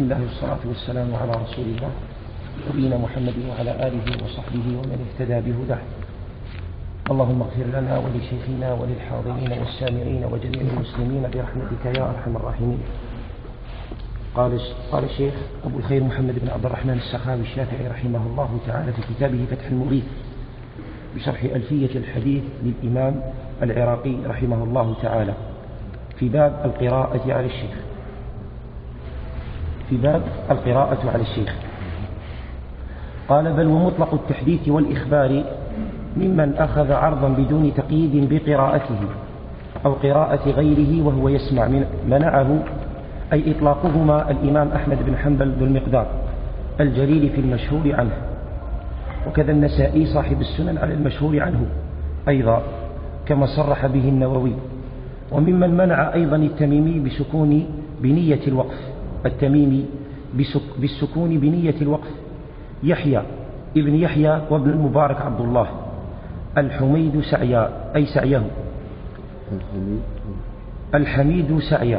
بسم الله والصلاة والسلام على رسول الله نبينا محمد وعلى آله وصحبه ومن اهتدى بهداه. اللهم اغفر لنا ولشيخنا وللحاضرين والسامعين وجميع المسلمين برحمتك يا أرحم الراحمين. قال الشيخ أبو الخير محمد بن عبد الرحمن السخاوي الشافعي رحمه الله تعالى في كتابه فتح المغيث بشرح ألفية الحديث للإمام العراقي رحمه الله تعالى في باب القراءة على الشيخ. قال: بل ومطلق التحديث والإخبار ممن أخذ عرضا بدون تقييد بقراءته أو قراءة غيره وهو يسمع منعه، أي إطلاقهما الإمام أحمد بن حنبل ذو المقدار الجليل في المشهور عنه، وكذا النسائي صاحب السنن على المشهور عنه أيضا كما صرح به النووي. وممن منع أيضا التميمي بالسكون بنية الوقف يحيى ابن يحيى وابن المبارك عبد الله. الحميد سعيا أي سعيه، الحميد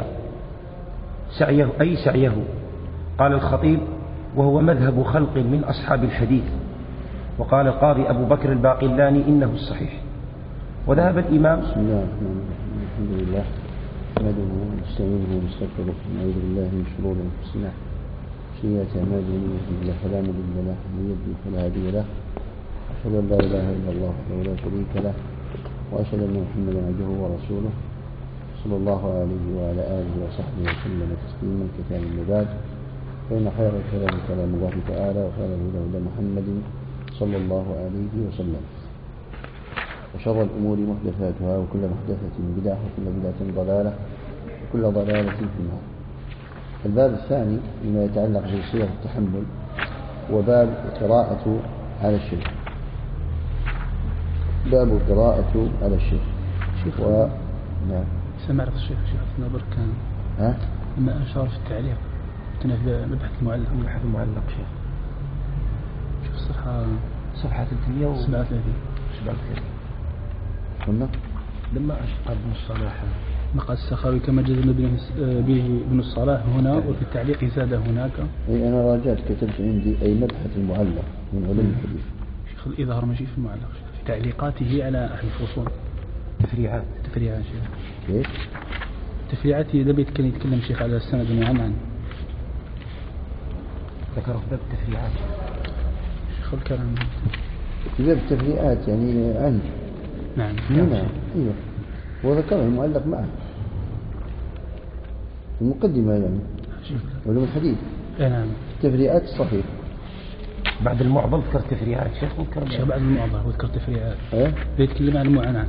سعيه أي سعيه. قال الخطيب: وهو مذهب خلق من أصحاب الحديث. وقال القاضي أبو بكر الباقلاني: إنه الصحيح. وذهب الإمام بسم الله الرحمن الرحيم. الحمد لله نحمده ونستعينه ونستغفره ونعوذ بالله من شرور أنفسنا وسيئات أعمالنا، من يهده الله فلا مضل له ومن يضلل فلا هادي له. أشهد أن لا إله إلا الله وحده لا شريك له، وأشهد أن محمدا عبده ورسوله صلى الله عليه وعلى آله وصحبه وسلم تسليما كثيرا. من بعد، فإن خير الكلام كلام الله تعالى، وخير الهدى هدى محمد صلى الله عليه وسلم، وشر الأمور محدثاتها، وكل محدثة بدعة، وكل بدعة ضلالة، وكل ضلالة في النار. الباب الثاني مما يتعلق بصيغ التحمل وباب القراءة على الشيخ. باب القراءة على الشيخ. نعم. سمعت الشيخ نابر كان لما أشار في التعليق كنا في مبحث المعلق شوف صفحة 337 قلنا لما أشقى ابن الصلاح مقال السخاوي كما جزم به ابن الصلاح هنا، وفي التعليق زاد هناك. أنا راجعت كتبت عندي أي مبحث المعلق من علم الحديث. شيخ الإظهار ماشي في المعلق، في تعليقاته على أهل الفصول تفريعات شيخ. كيف؟ تفريعات كان يتكلم شيخ على السند المعنعن، ذكر في باب التفريعات شيخ الكلام في باب التفريعات يعني عنه. نعم. أيوه، وذكره المؤلف معه المقدمة يعني علوم الحديث. نعم. التفريعات الصحيح بعد المعضل ذكر تفريعات شيخ بعد المعضل وذكر تفريعات يتكلم عن المعنعن.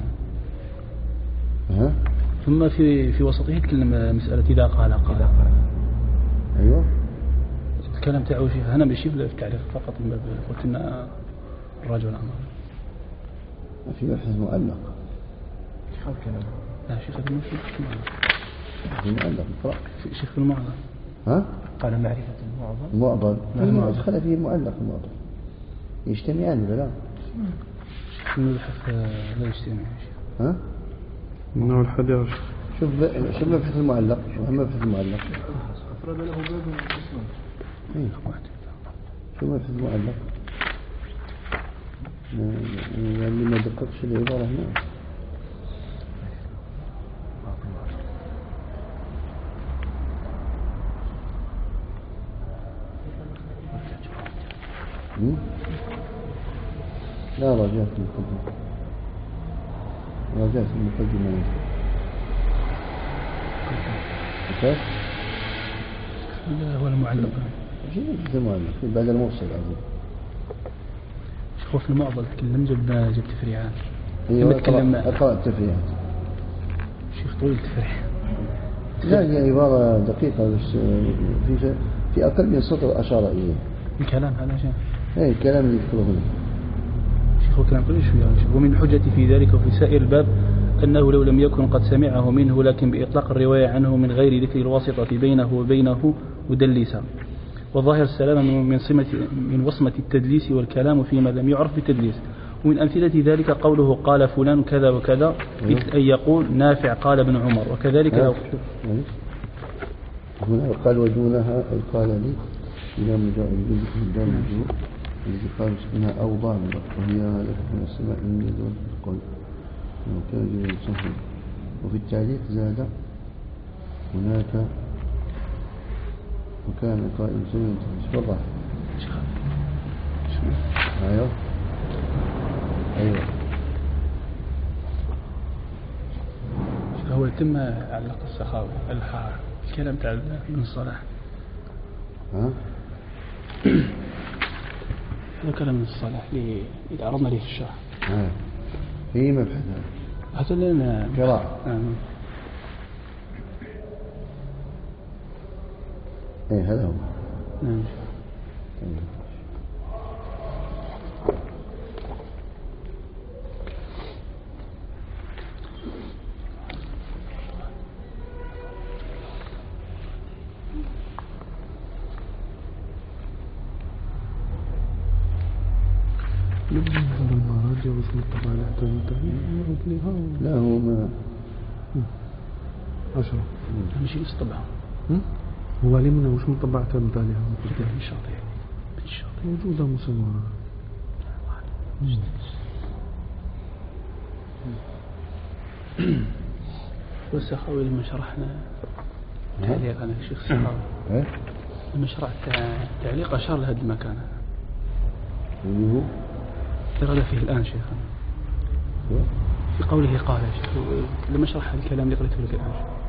ثم في وسطه يتكلم مسألة إذا قال. أيوه، الكلام تاعه شيخ أنا بشيء في التعريف فقط من باب قلت إن الرجل أمر في بحث معلق. شيخ الكلام لا شيخ في المعلق اقرأ في شيخ المعضل. قال معرفة المعضل دخل فيه المعلق المعضل يجتمعان ولا لا؟ شيخ المبحث لا يجتمع شيخ. إنه الحديث. شوف مبحث المعلق. أفراد له باب الإسلام. شوف مبحث المعلق. يعني ما دققش العبارة هنا. لا رجعت المقدمة. كيف؟ هو المعلق. بعد الموصل عزيز. شوف في المعضل تكلم جاب تفريعات. أقرأ التفريعات. شيخ طويل التفريع. لا هي عبارة دقيقة بس في أقل من سطر أشار إليه. الكلام هذا شيء. إيه الكلام اللي يذكره هنا. شيخ الكلام كل شيء. ومن حجتي في ذلك وفي سائر الباب أنه لو لم يكن قد سمعه منه لكن بإطلاق الرواية عنه من غير ذكر الواسطة بينه وبينه مدلسا، وظاهر السلام من وصمة التدليس والكلام فيما لم يعرف بالتدليس. ومن أمثلة ذلك قوله قال فلان كذا وكذا، مثل أن يقول نافع قال ابن عمر. وكذلك لو هنا قال ودونها أي قال لي إلى مجاعد من دار الجوع الذي قال اسمها أوضع بلغ وهي لك من السماء من يدون في القلب وكان جبل صحيح. وفي التعليق زاد هناك وكان قائم سنة تفضح. أيوه أيوه هو يتم علق السخاوي الكلام تاع ابن الصلاح. ها هذا كلام ابن الصلاح اللي عرضنا ليه في الشرح. في مبحث هذا لنا قراءة. ايه هذا هو. نعم. لا هو ما 10 مش يسطبع. هو لي منه مش مطبع كان طالع إن شاء الله إن شاء الله موجودة مصورة. والسخاوي لما شرحنا تعليق أنا الشيخ السخاوي لما شرحت تعليق أشار لهذا المكان اللي هو ترى فيه الآن شيخنا في قوله قال يا شيخ لما شرح الكلام اللي قريته لك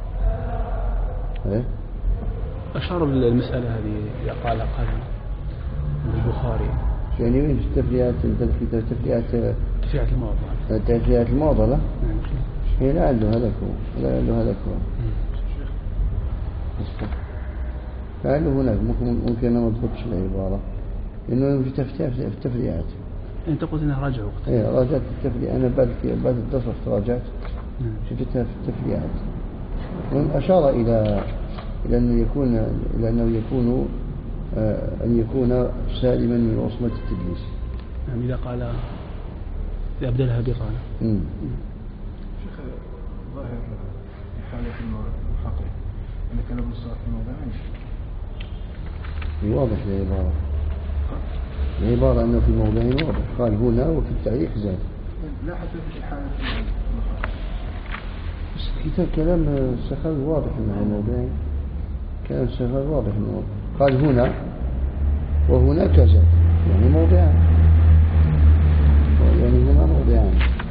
الآن أشار المسألة هذه قال البخاري يعني وين في التفريعات تفريعات المعضلة هي لا عنده هذاك فعنده هناك ممكن أنا ما أضبطش العبارة إنه في التفريعات. أنت قلت إنه راجعوا. إيه راجعت التفريع أنا بعد الدرس راجعت شفتها في التفريعات. أشار إلى أنه يكون سالما من وصمة التدليس. يعني إذا قال إذا أبدلها بقال. شيخ ظاهر حالة المحقق أن كان ابن الصلاح في موضعين. واضح العبارة أنه في موضعين واضح قال هنا وفي التعليق زاد. لا حتى في حالة كتاب كلام السخاوي واضح أنه موضعين. كلام السخاوي واضح أنه قال هنا وهناك زاد يعني موضعان يعني هنا موضعان.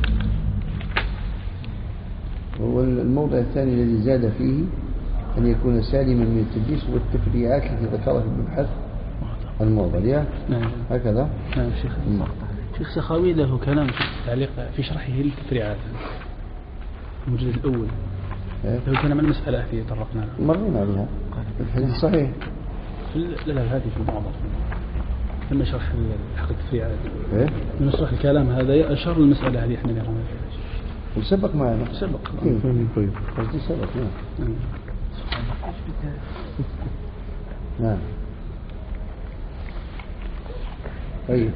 هو الموضع الثاني الذي زاد فيه أن يكون سالما من التدليس والتفريعات التي ذكرها في المبحث الموضع. نعم هكذا. نعم شيخ سخاوي له كلام في التعليق في شرحه للتفريعات المجلد الأول له كلام عن المسألة في طرقنا مرينا عليها الحديث صحيح. لا هذه في المعضل لما شرح حق التفريعات لما شرح الكلام هذا أشار المسألة هذه احنا نرانا فيها وسبق معنا سبق قصدي سبق. نعم طيب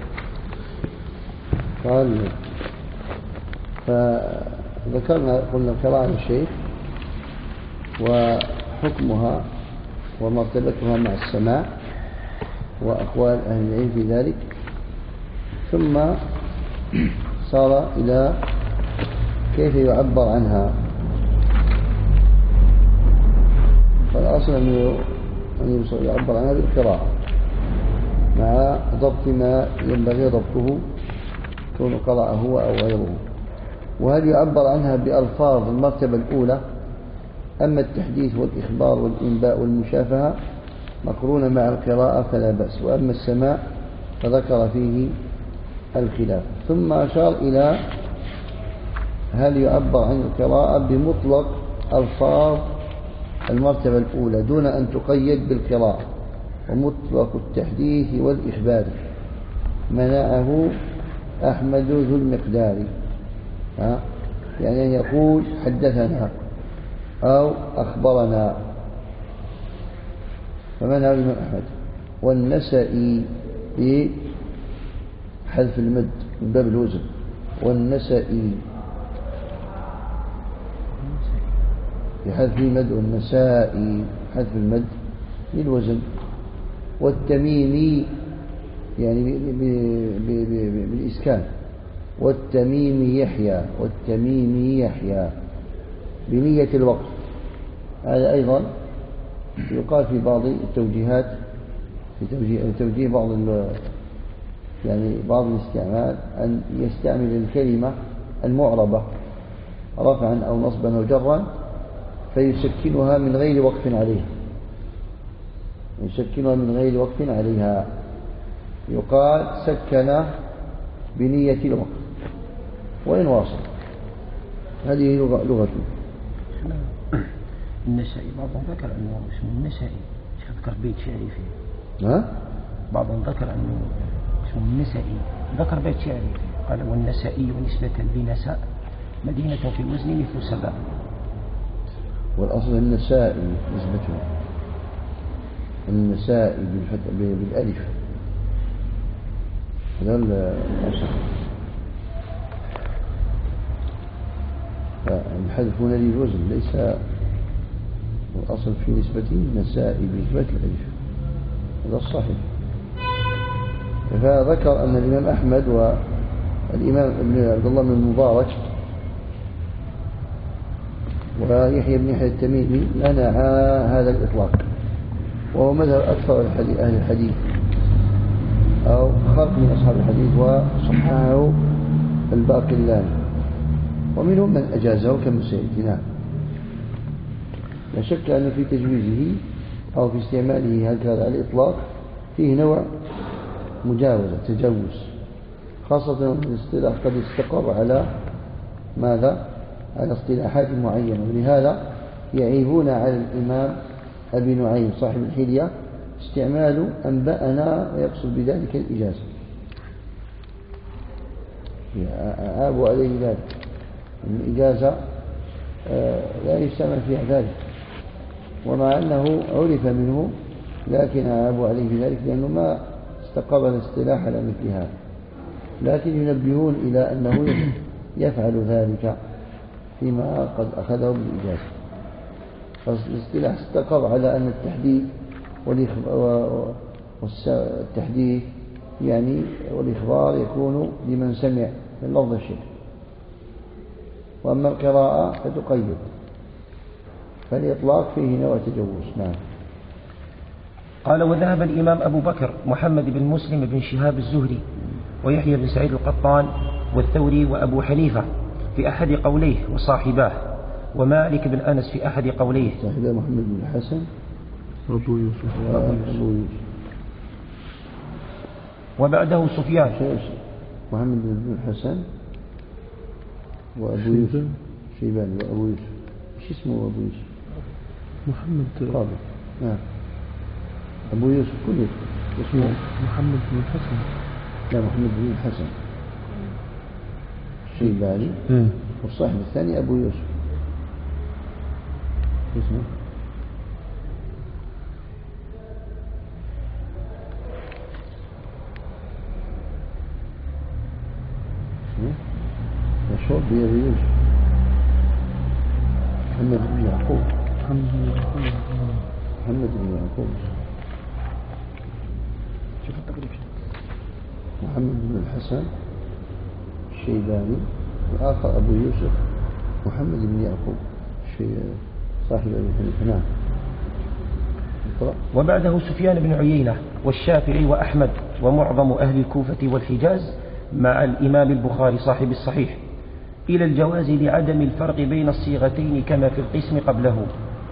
قال فذكرنا قلنا قراءة الشيخ وحكمها ومرتبتها مع السماع وأقوال أهل العلم في ذلك ثم صار إلى كيف يعبر عنها. فالأصل أن يعبر عنها بالقراءة مع ضبط ما ينبغي ضبطه كون قرأ هو أو غيره. وهل يعبر عنها بألفاظ المرتبة الأولى أما التحديث والإخبار والإنباء والمشافهة مقرونة مع القراءة فلا بأس وأما السماع فذكر فيه الخلاف. ثم أشار إلى هل يعبر عن القراءة بمطلق ألفاظ المرتبة الأولى دون أن تقيد بالقراءة ومطلق التحديث والإخبار منعه أحمد ذو المقدار. يعني يقول حدثنا أو أخبرنا فمنعه الإمام أحمد. والنسائي بحذف المد من باب الوزن والنسائي بحذف المد والنسائي حذف المد للوزن. والتميمي يعني بالإسكان، والتميمي يحيى، والتميمي يحيى بنية الوقف. هذا أيضا يقال في بعض التوجيهات، في توجيه بعض الاستعمال أن يستعمل الكلمة المعربة رفعا أو نصبا أو جرا فيسكنها من غير وقف عليها، يسكنها من غير وقف عليها، يقال سكن بنية الوقف وإن واصل. هذه لغته. النسائي بعضهم ذكر أنه اسمه النسائي، ذكر بيت شعري فيه. بعضهم ذكر أنه اسمه النسائي، ذكر بيت شعري فيه، قال والنسائي نسبة بنساء مدينة في الوزن مثل سبا. والأصل النسائي نسبته النسائي بالألف، هذا الأصل. فالحذف هنا للوزن، ليس الأصل في نسبته النسائي بنسبة الألف، هذا الصحيح. فذكر أن الإمام أحمد والإمام عبد الله بن المبارك ويحيى بن يحيى التميمي منعا هذا الإطلاق، وهو مذهب أكثر أهل الحديث أو خلق من أصحاب الحديث، وصححه الباقلاني، ومنهم من أجازه كما سيأتي. نعم، لا شك أن في تجويزه أو في استعماله هكذا على الإطلاق فيه نوع مجاوزة، تجوز، خاصة الاصطلاح قد استقر على ماذا؟ على اصطلاحات معينة، ولهذا يعيبون على الإمام أبي نعيم صاحب الحلية استعمال أنبأنا ويقصد بذلك الإجازة، عابوا عليه ذلك. الإجازة لا يستعمل فيها ذلك، ومع أنه عرف منه لكن عابوا عليه بذلك لأنه ما استقر الاصطلاح على مثل هذا، لكن ينبهون إلى أنه يفعل ذلك فيما قد أخذه بالإجازة. فالاصطلاح استقر على أن التحديث والتحديث يعني والإخبار يكون لمن سمع من لفظ الشيء، وأما القراءة فتقيد، فالإطلاق فيه نوع تجوز. نعم. قال وذهب الإمام أبو بكر محمد بن مسلم بن شهاب الزهري ويحيى بن سعيد القطان والثوري وأبو حنيفة في أحد قوليه وصاحباه، ومالك بن أنس في أحد قوليه. صاحبه محمد بن الحسن وأبو يوسف وبعده سفيان. محمد بن الحسن وأبو يوسف شيباني وأبو يوسف. ايش اسمه أبو يوسف؟ محمد رابع. نعم، أبو يوسف كله اسمه محمد بن الحسن. لا، محمد بن الحسن شيباني، والصاحب الثاني أبو يوسف اسمه مشهور بأبي يوسف محمد بن يعقوب. محمد بن يعقوب شوف التقريب. محمد بن الحسن الشيباني، والآخر أبو يوسف محمد بن يعقوب صاحب أبي حنيفة. نعم. وبعده سفيان بن عيينة والشافعي وأحمد ومعظم أهل الكوفة والحجاز مع الإمام البخاري صاحب الصحيح إلى الجواز لعدم الفرق بين الصيغتين كما في القسم قبله.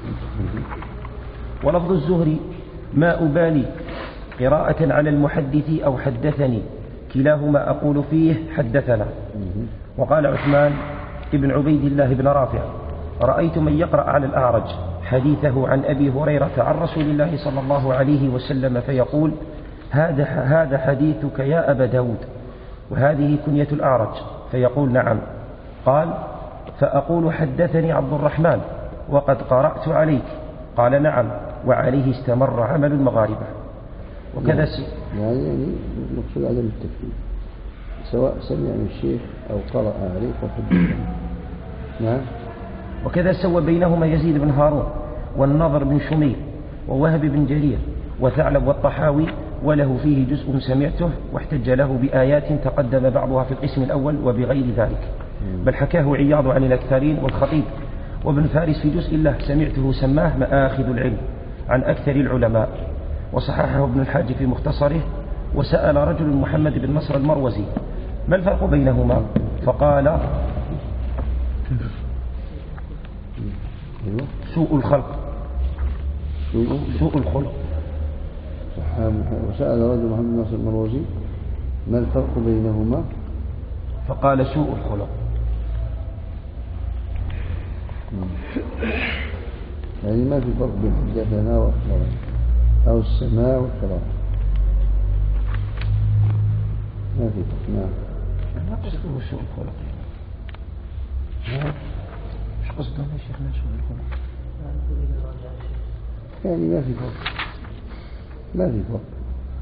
ولفظ الزهري ما أبالي قراءة على المحدث أو حدثني، كلاهما أقول فيه حدثنا. وقال عثمان ابن عبيد الله بن رافع رأيت من يقرأ على الأعرج حديثه عن أبي هريرة عن رسول الله صلى الله عليه وسلم فيقول هذا حديثك يا أبا داود وهذه كنية الأعرج، فيقول نعم. قال فأقول حدثني عبد الرحمن وقد قرأت عليك، قال نعم، وعليه استمر عمل المغاربة. وكذا يعني المقصود عدم التكليف، سواء سمع من الشيخ أو قرأ عليك وحدث. نعم. وكذا سوى بينهما يزيد بن هارون والنضر بن شميل ووهب بن جرير وثعلب والطحاوي، وله فيه جزء سمعته، واحتج له بآيات تقدم بعضها في القسم الأول وبغير ذلك، بل حكاه عياض عن الأكثرين والخطيب. وابن فارس في جزء له سمعته سماه مآخذ العلم عن أكثر العلماء، وصححه ابن الحاج في مختصره. وسأل رجل محمد بن نصر المروزي ما الفرق بينهما؟ فقال سوء الخلق، سوء الخلق. وسأل رجل محمد بن نصر المروزي ما الفرق بينهما؟ فقال سوء الخلق. يعني ما في فرق بين حدثنا وأخبرنا أو السماع والقراءة، ما في فرق. نعم. ما قصده سوء الخلق؟ مش قصده يا شيخنا سوء الخلق؟ يعني ما في فرق، ما في فرق،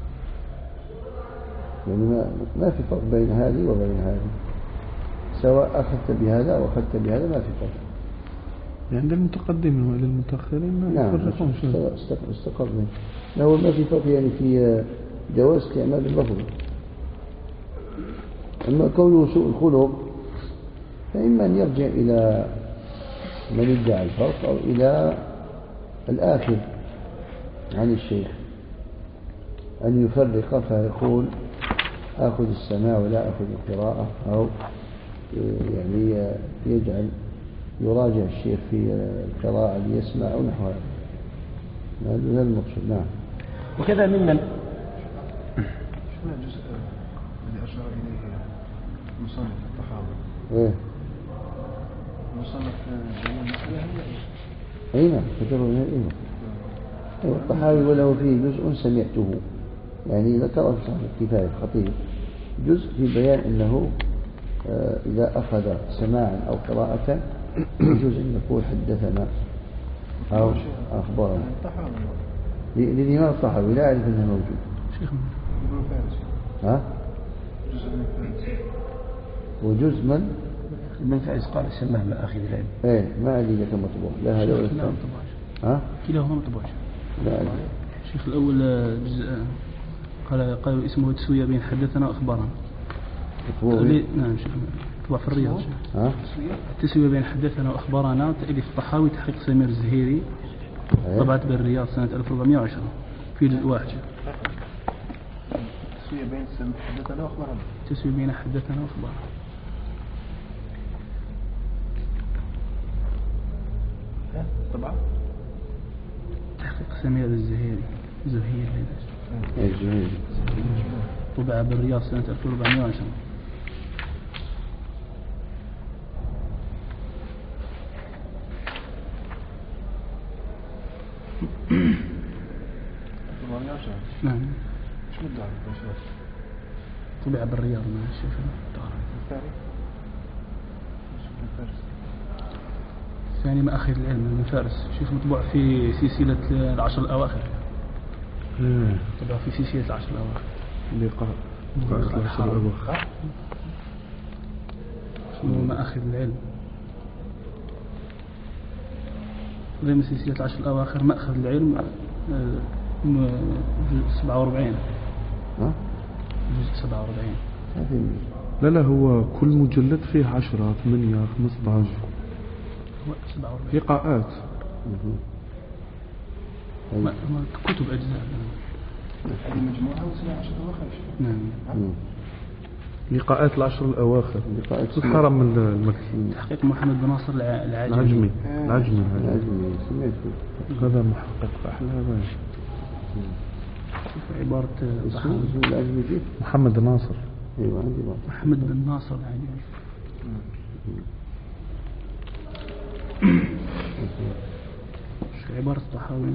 يعني ما في فرق بين هذه وبين هذه، سواء أخذت بهذا أو أخذت بهذا ما في فرق. يعني للمتقدمين وإلى المتأخرين ما يفرقون شيء. استقرنا. هو ما في فرق يعني في جواز استعمال اللفظ. أما كونه سوء الخلق فإما أن يرجع إلى من ادعى الفرق أو إلى الآخر عن الشيخ أن يفرق فيقول آخذ السماع ولا آخذ القراءة، أو يعني يجعل يراجع الشيخ في القراءة ليسمع أو نحو هذا. هذا المقصود. نعم. وكذا ممن شنو الجزء الذي أشار إليه مصنف الطحاوي؟ إيه. مصنف بيان المسألة هي أي نعم كتبه من إيه. الطحاوي وله فيه جزء سمعته، يعني ذكر في صحيح الكفاية الخطيب جزء في بيان أنه إذا أخذ سماعا أو قراءة يجوز أن يقول حدثنا أو أخبرنا. للإمام الطحاوي لا أعرف أنه موجود. شيخنا ابن فارس. ها؟ جزء من فارس. وجزء من؟ ابن فارس قال سماه مآخذ العلم. إيه ما أدري إذا كان مطبوع. لا هذا ولا الثاني. ها؟ كلاهما مطبوع. لا أدري. الشيخ الأول جزء قال اسمه تسوية بين حدثنا وأخبارنا. نعم شيخنا طبع في الرياض. ها؟ التسوية بين حدثنا وأخبارنا تأليف الطحاوي تحقيق سمير الزهيري، طبعت بالرياض سنة 1410 في جزء واحد. تسوية بين حدثنا وأخبارنا. تسوية بين حدثنا وأخبارنا. طبعا تحقيق سمير الزهيري الزهيري طبع بالرياض سنة 1410. نعم. شو مدة طبع بالرياض مع الشيخ ثاني مأخذ العلم من فارس. شيخ مطبوع في سلسلة العشر الأواخر. طبع في سلسلة العشر الأواخر. لقاء العشر الأواخر. اسمه مأخذ العلم. زي من سلسلة العشر الأواخر مأخذ العلم 47. ها؟ جزء 47. لا هو كل مجلد فيه 10 8 15 لقاءات. كتب أجزاء. هذه مجموعة وسنة 10 أواخر. نعم. لقاءات العشر الأواخر. لقاءات الحرم المكي. تحقيق محمد بن ناصر العجمي. العجمي هذا محقق أحلى هذا. عبارة العجمي محمد ناصر. أيوة عندي محمد بن ناصر العجمي. عبارة الطحاوي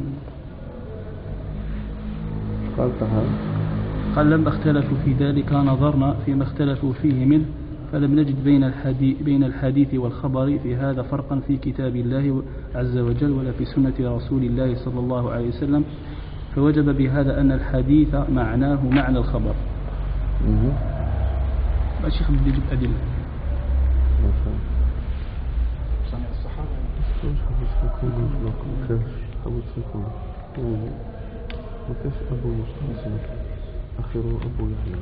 قال لما اختلفوا في ذلك نظرنا فيما اختلفوا فيه منه فلم نجد بين الحديث والخبر في هذا فرقا في كتاب الله عز وجل ولا في سنة رسول الله صلى الله عليه وسلم، فوجب بهذا أن الحديث معناه معنى الخبر. الشيخ بدي يجيب أدلة. صنع الصحابة وكيف أبو مصطفى أخره أبو يحيى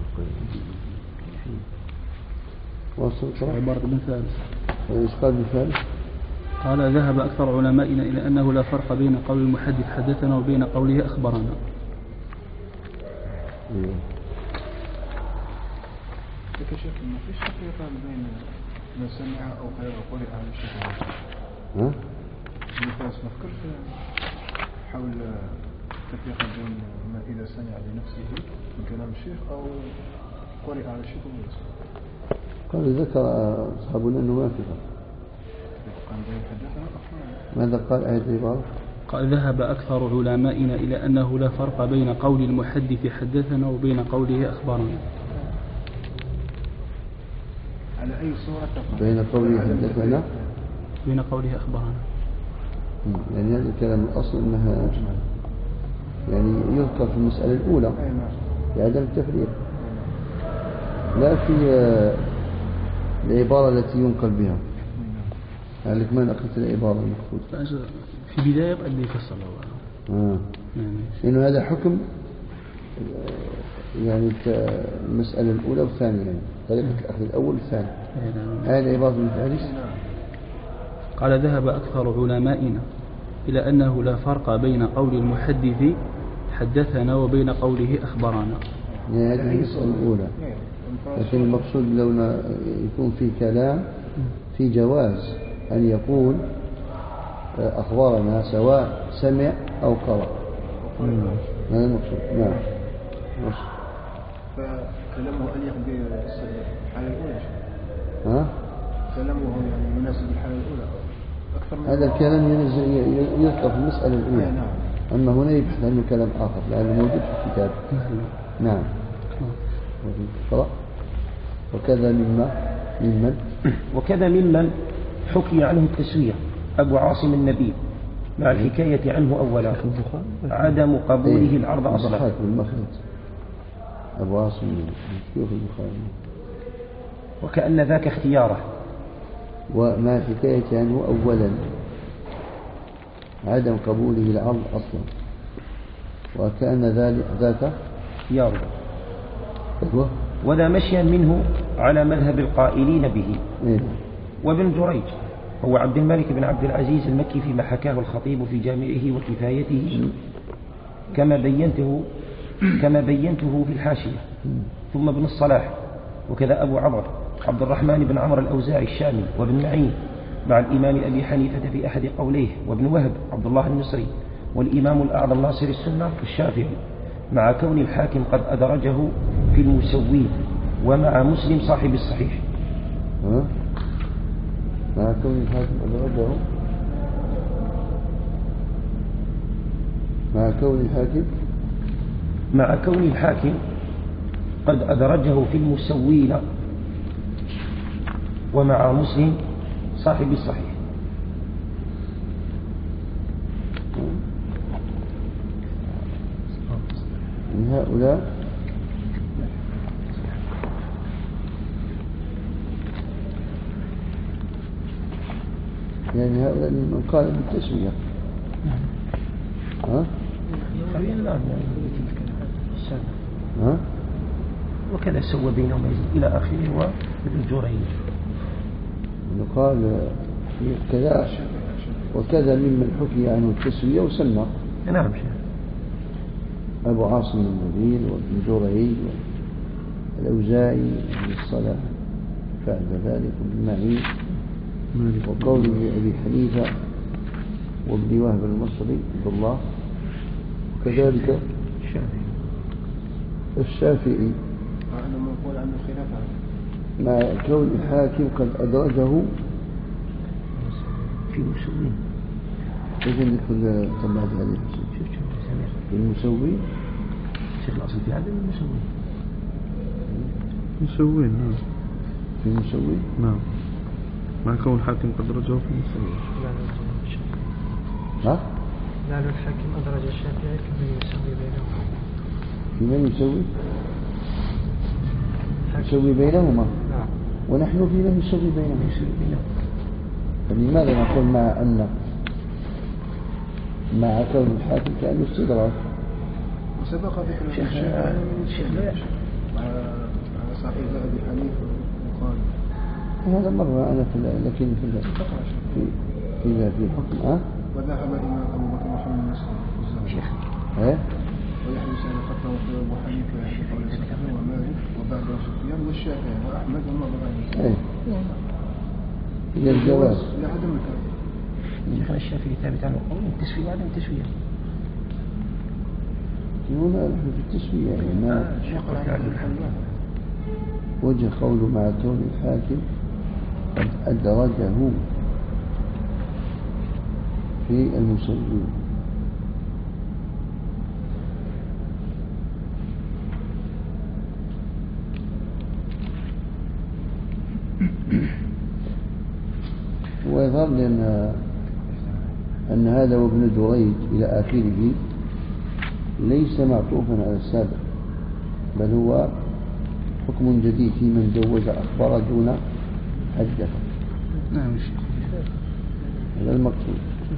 واصل عبارة بن فارس. إيش قال ابن فارس؟ قال ذهب أكثر علمائنا إلى أنه لا فرق بين قول المحدث حدثنا وبين قوله أخبرنا. لك شيخ ما فيش تفريق بين ما سمع أو قرئ على الشيخ. ها؟ ابن فارس ما فكرش حول تفريق بين ما إذا سمع بنفسه من كلام الشيخ أو قرئ على الشيخ ويسمع. قال ذكر أصحابنا أنه ما في فرق. ماذا قال آية العبارة؟ قال ذهب أكثر علمائنا إلى أنه لا فرق بين قول المحدث حدثنا وبين قوله أخبرنا. على أي صورة تقع؟ بين قوله حدثنا بين قوله أخبرنا. يعني هذا الكلام الأصل أنها يعني يذكر في المسألة الأولى بعدم التفريق، لا في العبارة التي ينقل بها. لك ما نقلت العبارة المخفوض في بداية قد يفصل لأنه هذا حكم يعني المسألة الأولى والثانية، يعني طريقة الأخذ الأول والثاني. هذا عبارة من فارس. قال ذهب أكثر علمائنا إلى أنه لا فرق بين قول المحدث حدثنا وبين قوله أخبرنا. يعني هذه المسألة الأولى، لكن المقصود لو يكون في كلام في جواز أن يقول أخبارنا سواء سمع أو قرأ. هذا المقصود. نعم. فكلامه أن يقضي الحالة الأولى. ها؟ كلامه يعني مناسب الحالة الأولى أكثر من هذا الكلام يذكر في المسألة الأولى. نعم. أما هنا يبحث عنه كلام آخر لأنه موجود في الكتاب. نعم. قرأ. وكذا ممن حكي عنه التسوية أبو عاصم النبيل مع الحكاية عنه أولا عدم قبوله العرض أصلا. أبو عاصم شيوخ البخاري، وكأن ذاك اختياره. ومع الحكاية عنه أولا عدم قبوله العرض أصلا، وكأن ذاك اختياره. وذا مشيا منه على مذهب القائلين به. وابن جريج هو عبد الملك بن عبد العزيز المكي فيما حكاه الخطيب في جامعه وكفايته كما بينته في الحاشية. ثم ابن الصلاح، وكذا أبو عمرو عبد الرحمن بن عمرو الأوزاعي الشامي، وابن معين مع الإمام أبي حنيفة في أحد قوليه، وابن وهب عبد الله المصري، والإمام الأعظم ناصر السنة الشافعي، مع كون الحاكم قد أدرجه في المسوين، ومع مسلم صاحب الصحيح. مع كون الحاكم أدرجه مع كون الحاكم قد أدرجه في المسوين، ومع مسلم صاحب الصحيح. من هؤلاء يعني هؤلاء من قال بالتسوية. وكذا سوى بينهم إلى آخره. وابن جريج قال كذا وكذا ممن حكي عنه التسوية وسمى. نعم. أبو عاصم النبيل وابن جريج والأوزاعي والصلاح بعد ذلك وابن معين، وقوله أبي حنيفة وابن وهب المصري عبد الله، كذلك الشافعي مع كون الحاكم قد أدرجه في المسوين. إذن يكون تبعت هذه في المسوي. شيخ الأصل في هذا المسوي. مسوين. في المسوي. نعم. مع كون الحاكم قد أدرجه في المسوي. ها؟ لا الحاكم أدرج الشافعي كمن يسوي بينهما. في من يسوي؟ يسوي بينهما. نعم. ونحن في من يسوي بينهما. فلماذا نقول مع أن مع كون الحاكم كأنه استدراك. وسبق ذكر الشيخ على صحيح أبي حنيفة وقال هذا مرة أنا لكن في حكم وذهب الإمام أبو بكر محمد مسلم شيخ ويحدث أن قتله أبو حنيفة قول سفيان ومالك وبعد سفيان والشافعي وأحمد ومعبد إلى الجواز لعدم الكلام. شيخنا الشافعي ثابت عنه قول التسوية وعدم التسوية. هنا نحن في التسوية يعني ما وجه قوله مع كون الحاكم قد أدرجه في المصلين. ويظهر لأن أن هذا وابن دريد إلى آخره ليس معطوفا على السابق، بل هو حكم جديد في من جوز أخبار دون حدث. نعم هذا المقصود.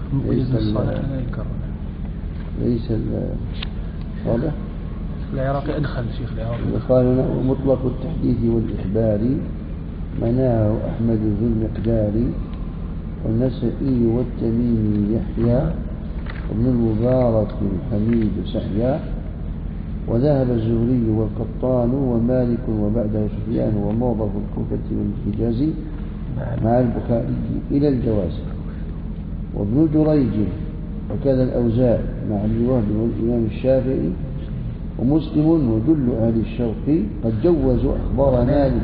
ليس واضح. العراقي أدخل شيخ العراقي قال مطلق التحديث والإخبار مناه أحمد ذو المقدار والنسائي والتميمي يحيى وابن المبارك الحميد سحيا وذهب الزهري والقطان ومالك وبعده سفيان وموضف الكوفة والحجاز مع البخاري إلى الجواز وابن دريج وكذا الأوزاع مع ابن وهب والإمام الشافعي ومسلم وجل أهل الشرق قد جوزوا أخبار مالك.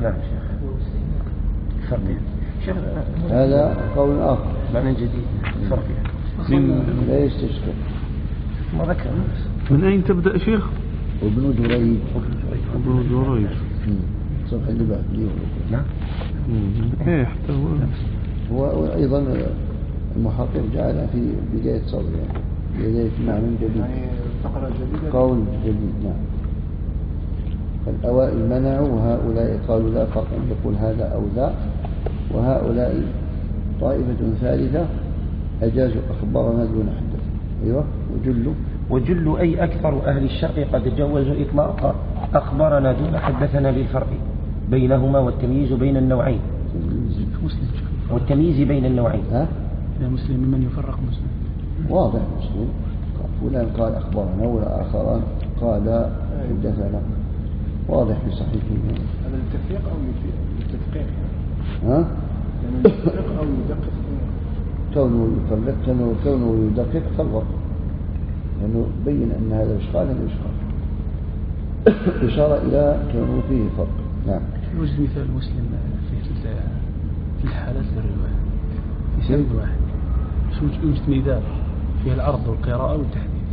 هذا قول آخر معنى جديد فرق لا يستشكل. ما ذكر من أين تبدأ شيخ؟ ابن دريج. ابن دريج صفحة اللي بعد اليوم. نعم. إيه حتى هو أيضا المحقق جعل في بداية صدر يعني بداية معنى جديد يعني فقرة جديدة قول جديد. نعم. فالأوائل منعوا وهؤلاء قالوا لا فرق أن يقول هذا أو ذا وهؤلاء طائفة ثالثة أجازوا أخبارنا دون حدث. أيوة. وجل أي أكثر أهل الشرق قد جوزوا إطلاق أخبارنا دون حدثنا بالفرق بينهما والتمييز بين النوعين. والتمييز بين النوعين. لا مسلم ممن يفرق مسلم. واضح مسلم فلان قال أخبارنا والآخران قال حدثنا واضح بصحيح. هذا التفريق أو التدقيق؟ يعني التفريق أو يدقق؟ كونه يفرق كونه يدقق فرق لأنه بين أن هذا إشغال هذا إشغال إشارة إلى كونه فيه فرق. نعم. يوجد مثال مسلم في الحالات للرواية في سند واحد يوجد ميزان فيه العرض والقراءة والتحديث.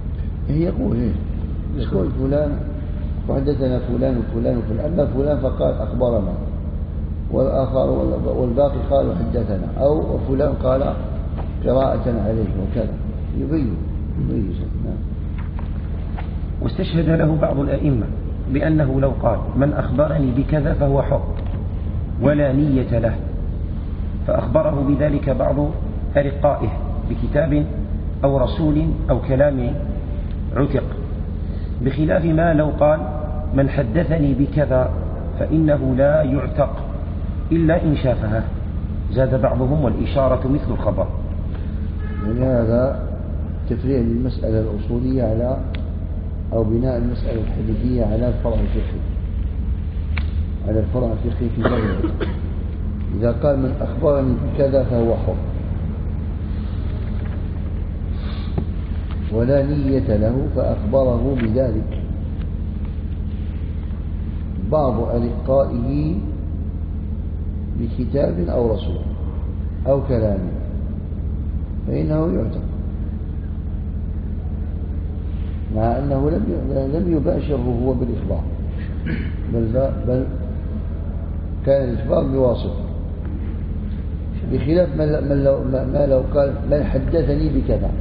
يقول فلان وحدثنا فلان وفلان وفلان أما فلان فقال أخبرنا والآخر والباقي قالوا حدثنا أو فلان قال قراءة عليه وكذا يبين. نعم. واستشهد له بعض الأئمة بأنه لو قال من أخبرني بكذا فهو حر ولا نية له فأخبره بذلك بعض أرقائه بكتاب أو رسول أو كلام عتق بخلاف ما لو قال من حدثني بكذا فإنه لا يعتق إلا إن شافها. زاد بعضهم والإشارة مثل الخبر. من هذا تفريع المسألة الأصولية على أو بناء المسألة الحديثية على الفرع الفقهي في ذلك. إذا قال من أخبرني بكذا فهو حر ولا نية له فأخبره بذلك بعض أرقائه بكتاب أو رسول أو كلام فإنه يعتق مع أنه لم يباشره هو بالإخبار بل كان الإخبار بواسطة بخلاف ما لو قال من حدثني بكذا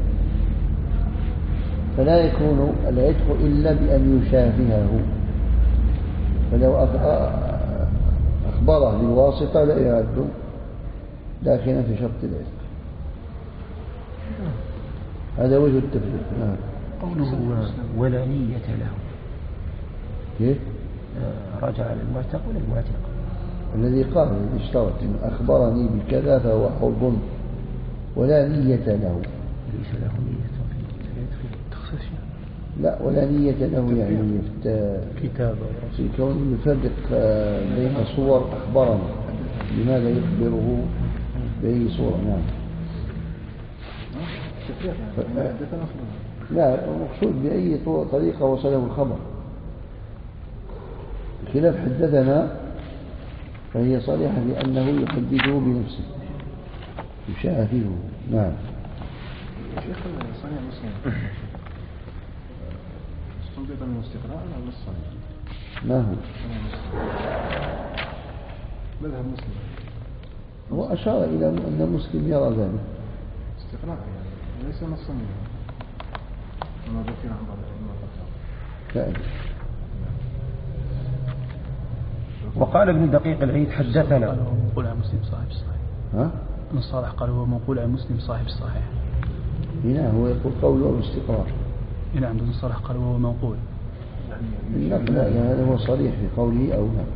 فلا يكون العتق إلا بأن يشافهه فلو أخبره بالواسطة لا يعد داخلا في شرط العتق. هذا وجه التفريق. نعم. قوله ولا نية له كيف؟ رجع على المعتق ولا المعتق؟ الذي قال الذي اشترط أخبرني بكذا فهو حر ولا نية له. ليس له نية لا ولا نية له يعني كتابة في كون يفرق بين صور أخبرنا لماذا يخبره بأي صورة. نعم. لا المقصود بأي طريقة وصله الخبر، خلاف حدثنا فهي صريحة بأنه يحدثه بنفسه يشاهده. نعم. شيخ صنيع مسلم استنبط من استقراء على الصنيع ما هو مذهب مسلم؟ هو أشار إلى أن مسلم يرى ذلك استقراء يعني ليس نصا ما ذكر عن بعض العلماء. وقال ابن دقيق العيد حدثنا منقول عن مسلم صاحب الصحيح. ها؟ ابن صالح قال هو منقول عن مسلم صاحب الصحيح. هنا هو يقول قوله باستقرار. هنا عند ابن صالح قال هو منقول. النقل هذا هو صريح في قوله أو لا.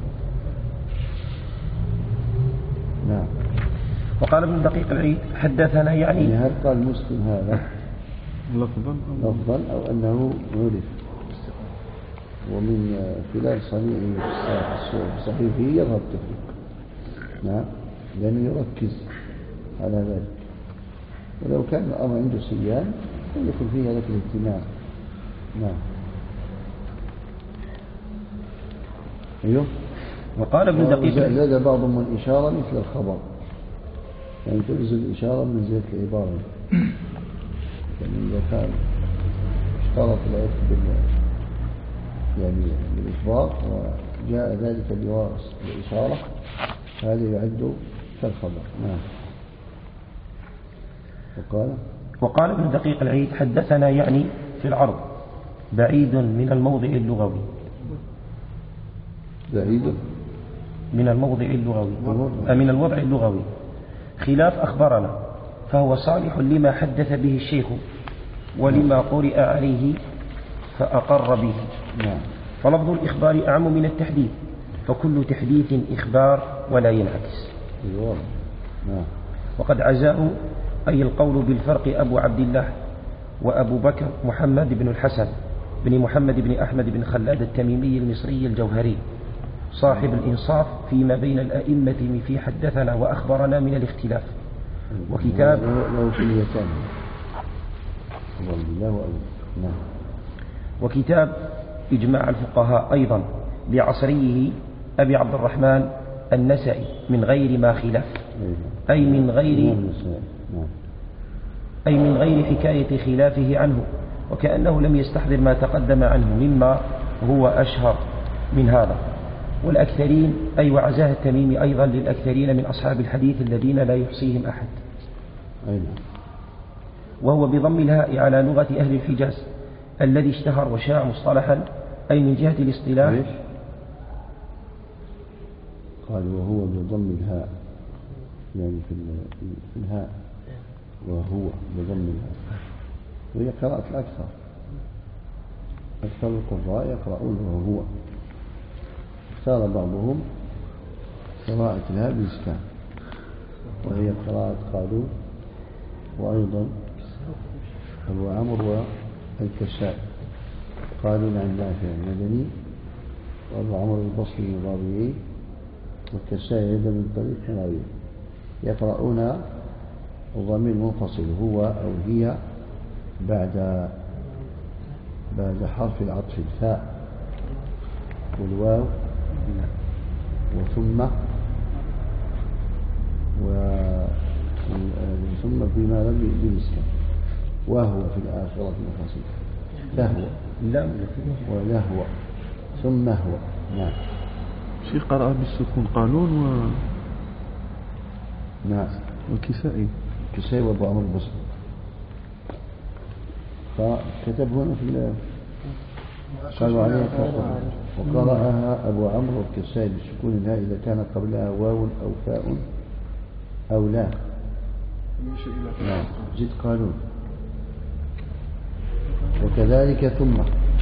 نعم. وقال ابن دقيق العيد حدثنا يعني هل قال مسلم هذا لفظا أو أنه عرف ومن خلال صنيعه في صحيحه يظهر التفريق. نعم لأنه يركز على ذلك، ولو كان الأمر عنده سيان يكون فيه هذا الاهتمام. نعم. أيوه. وقال ابن دقيق زاد بعض من الإشارة مثل الخبر، يعني تنزل الإشارة من زيادة العبارة، يعني إذا كان اشترط العتق يعني بالإخبار وجاء ذلك بالإشارة هذا يعد كالخبر. نعم. وقال ابن دقيق العيد حدثنا يعني في العرض بعيد من الموضع اللغوي. بعيد من الموضع اللغوي من الوضع اللغوي خلاف أخبرنا، فهو صالح لما حدث به الشيخ ولما قرئ عليه فأقر به. نعم. فلفظ الإخبار أعم من التحديث، فكل تحديث إخبار ولا ينعكس. نعم. وقد عزاه أي القول بالفرق أبو عبد الله وأبو بكر محمد بن الحسن بن محمد بن أحمد بن خلاد التميمي المصري الجوهري صاحب الإنصاف فيما بين الأئمة في حدثنا وأخبرنا من الاختلاف. وكتاب وكتاب إجماع الفقهاء أيضا بعصريه أبي عبد الرحمن النسائي من غير ما خلاف، أي من غير حكاية خلافه عنه، وكأنه لم يستحضر ما تقدم عنه مما هو أشهر من هذا. والأكثرين أي وعزاه التميمي أيضا للأكثرين من أصحاب الحديث الذين لا يحصيهم أحد، وهو بضم الهاء على لغة أهل الحجاز الذي اشتهر وشاع مصطلحا، أي من جهة الاصطلاح. قال وهو بضم الهاء يعني في الهاء، وهو بضم الهاء، وهي قراءة الأكثر. أكثر القراء يقرؤون وهو. اختار بعضهم قراءة الهاء بالإسكان وهي قراءة قالون، وأيضا أبو عمرو والكسائي قالون عن نافع المدني، وأبو عمرو البصري الرابعي، والكسائي أيضا من طريق راوي يقرؤون الضمير منفصل هو أو هي بعد حرف العطف الفاء والواو وثم فيما لم بالإسكان، وهو في الآخرة منفصل لهو ولهو ثم هو. نعم. شيخ قرأ بالسكون قالون نعم والكسائي وابو عمرو البصري، فكتب هنا في قالوا عليها وقرأها أبو عمرو والكسائي بالسكون الهاء إذا كان قبلها واو أو فاء أو لا. نعم. زد قالون وكذلك ثم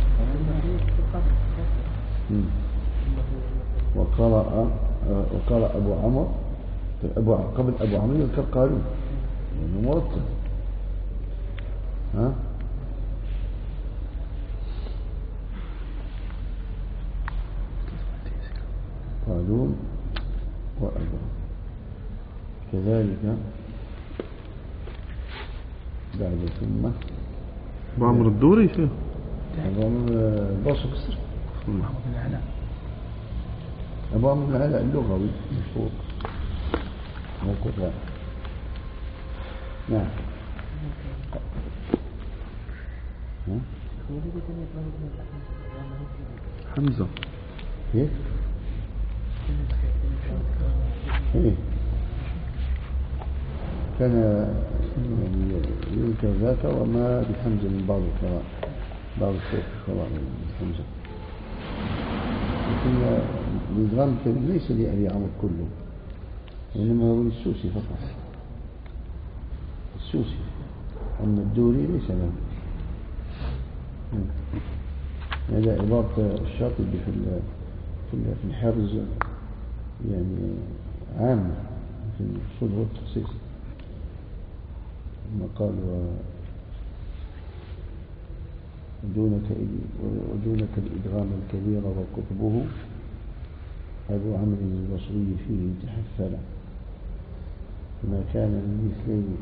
وقرأ أبو عمرو قبل أبو عمرو يذكر قالون لأنه مرتب. ها قالون وأبو كذلك بعد ثم أبو عمرو الدوري شيخ أبو عمرو البصري أبو عمرو بن العلاء اللغوي مشهور موقوف. نعم حمزة كيف؟ إيه كان يعني يذكر ذاك وما بحمزة من بعض القراء بعض الشيخ القراء من حمزة. لكن الإدغام ليس لأبي عمرو كله إنما هو للسوسي فقط. السوسي أما الدوري ليس له. هذا عبارة الشاطبي في الحرز يعني عام في الأصول والتخصيص ثم قال ودونك الإدغام الكبير وقطبه أبو عمرو البصري فيه تحفل ما كان من مثلين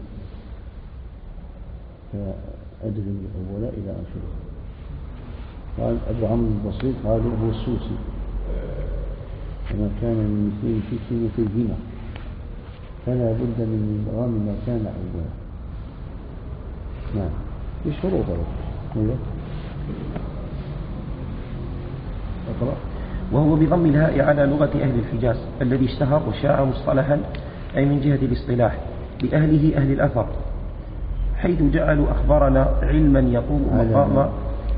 فأدغم الأول إلى آخره. قال أبو عمرو البصري قالوا هو السوسي وما كان من مثلين في كلمتيهما فلا بد من إدغام ما كان أولا. نعم بشروط أقرأ. وهو بضم الهاء على لغة أهل الحجاز الذي اشتهر وشاع مصطلحا أي من جهة الاصطلاح لأهله أهل الأثر حيث جعلوا أخبارنا علما يقوم مقام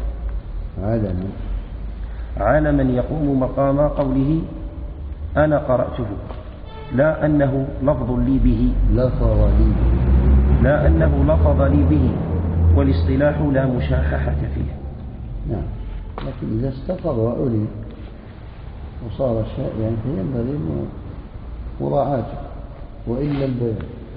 عالما يقوم مقام قوله أنا قرأته لا أنه لفظ لي به لا أنه لفظ لي به والاصطلاح لا مشاححة فيه. نعم لكن إذا استقر وعلم وصار شائعا فينبغي مراعاته وإلا البيان.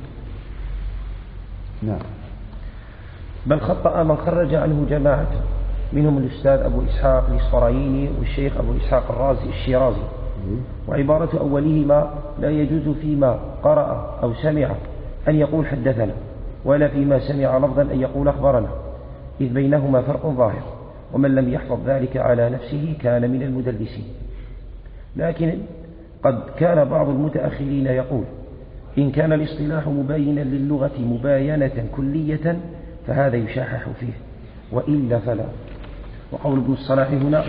نعم بل خطأ من خرج عنه جماعة منهم الأستاذ أبو إسحاق الإسفرايني والشيخ أبو إسحاق الرازي الشيرازي وعبارة أولهما لا يجوز فيما قرأ أو سمع أن يقول حدثنا ولا فيما سمع لفظا أن يقول أخبرنا إذ بينهما فرق ظاهر ومن لم يحفظ ذلك على نفسه كان من المدلسين. لكن قد كان بعض المتأخرين يقول إن كان الاصطلاح مباينا للغة مباينة كلية فهذا يشاحح فيه وإلا فلا. وقول ابن الصلاح هنا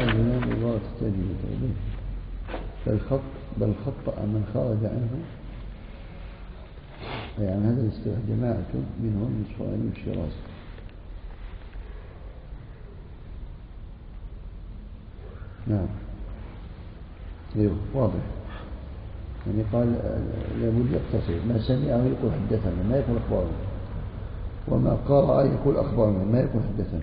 بل خطأ من خرج عنه يعني هذا الاصطلاح جماعة منهم الإسفرايني والشيرازي. نعم ايوه واضح يعني قال لابد يقتصر ما سمعه يقول حدثنا ما يقول أخبارنا وما قرأ يقول أخبارنا ما يقول حدثنا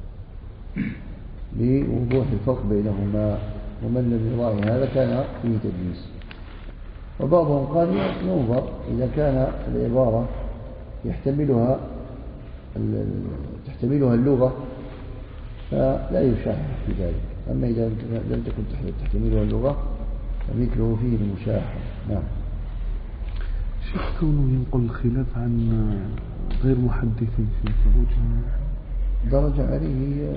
لوضوح الفرق بينهما ومن لم يراعي هذا كان فيه تدليس. وبعضهم قال ينظر إذا كان العبارة تحتملها اللغة فلا يشاحح في ذلك أما إذا لم تكن تحتملها اللغة فمثله فيه المشاحة. نعم شيخ كونه ينقل الخلاف عن غير محدث في خروجه درج عليه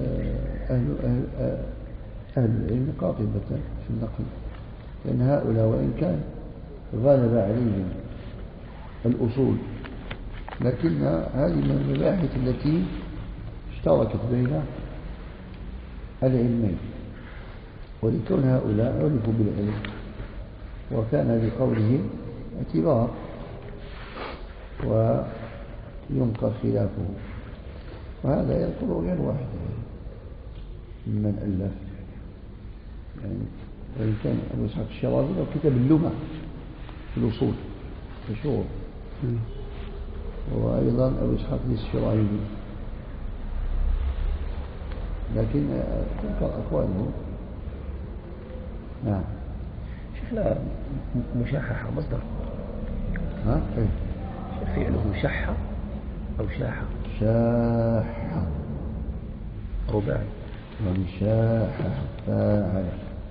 أهل العلم قاطبة في النقل لأن هؤلاء وإن كان غالب عليهم الأصول لكن هذه من المباحث التي اشتركت بين العلمين ولكون هؤلاء عرفوا بالعلم وكان لقولهم اعتبار وينكر خلافه وهذا يذكر غير واحد ممن ألف يعني وإن كان أبو إسحاق الشيرازي له كتاب اللغة في الأصول مشهور وأيضا أبو إسحاق الشيرازي لكن تذكر أقواله. نعم. شيخنا مشاحة مصدر. ها؟ إيه؟ فعله شحة أو شاحة. شاحة أو باع. يعني شاحة فاعل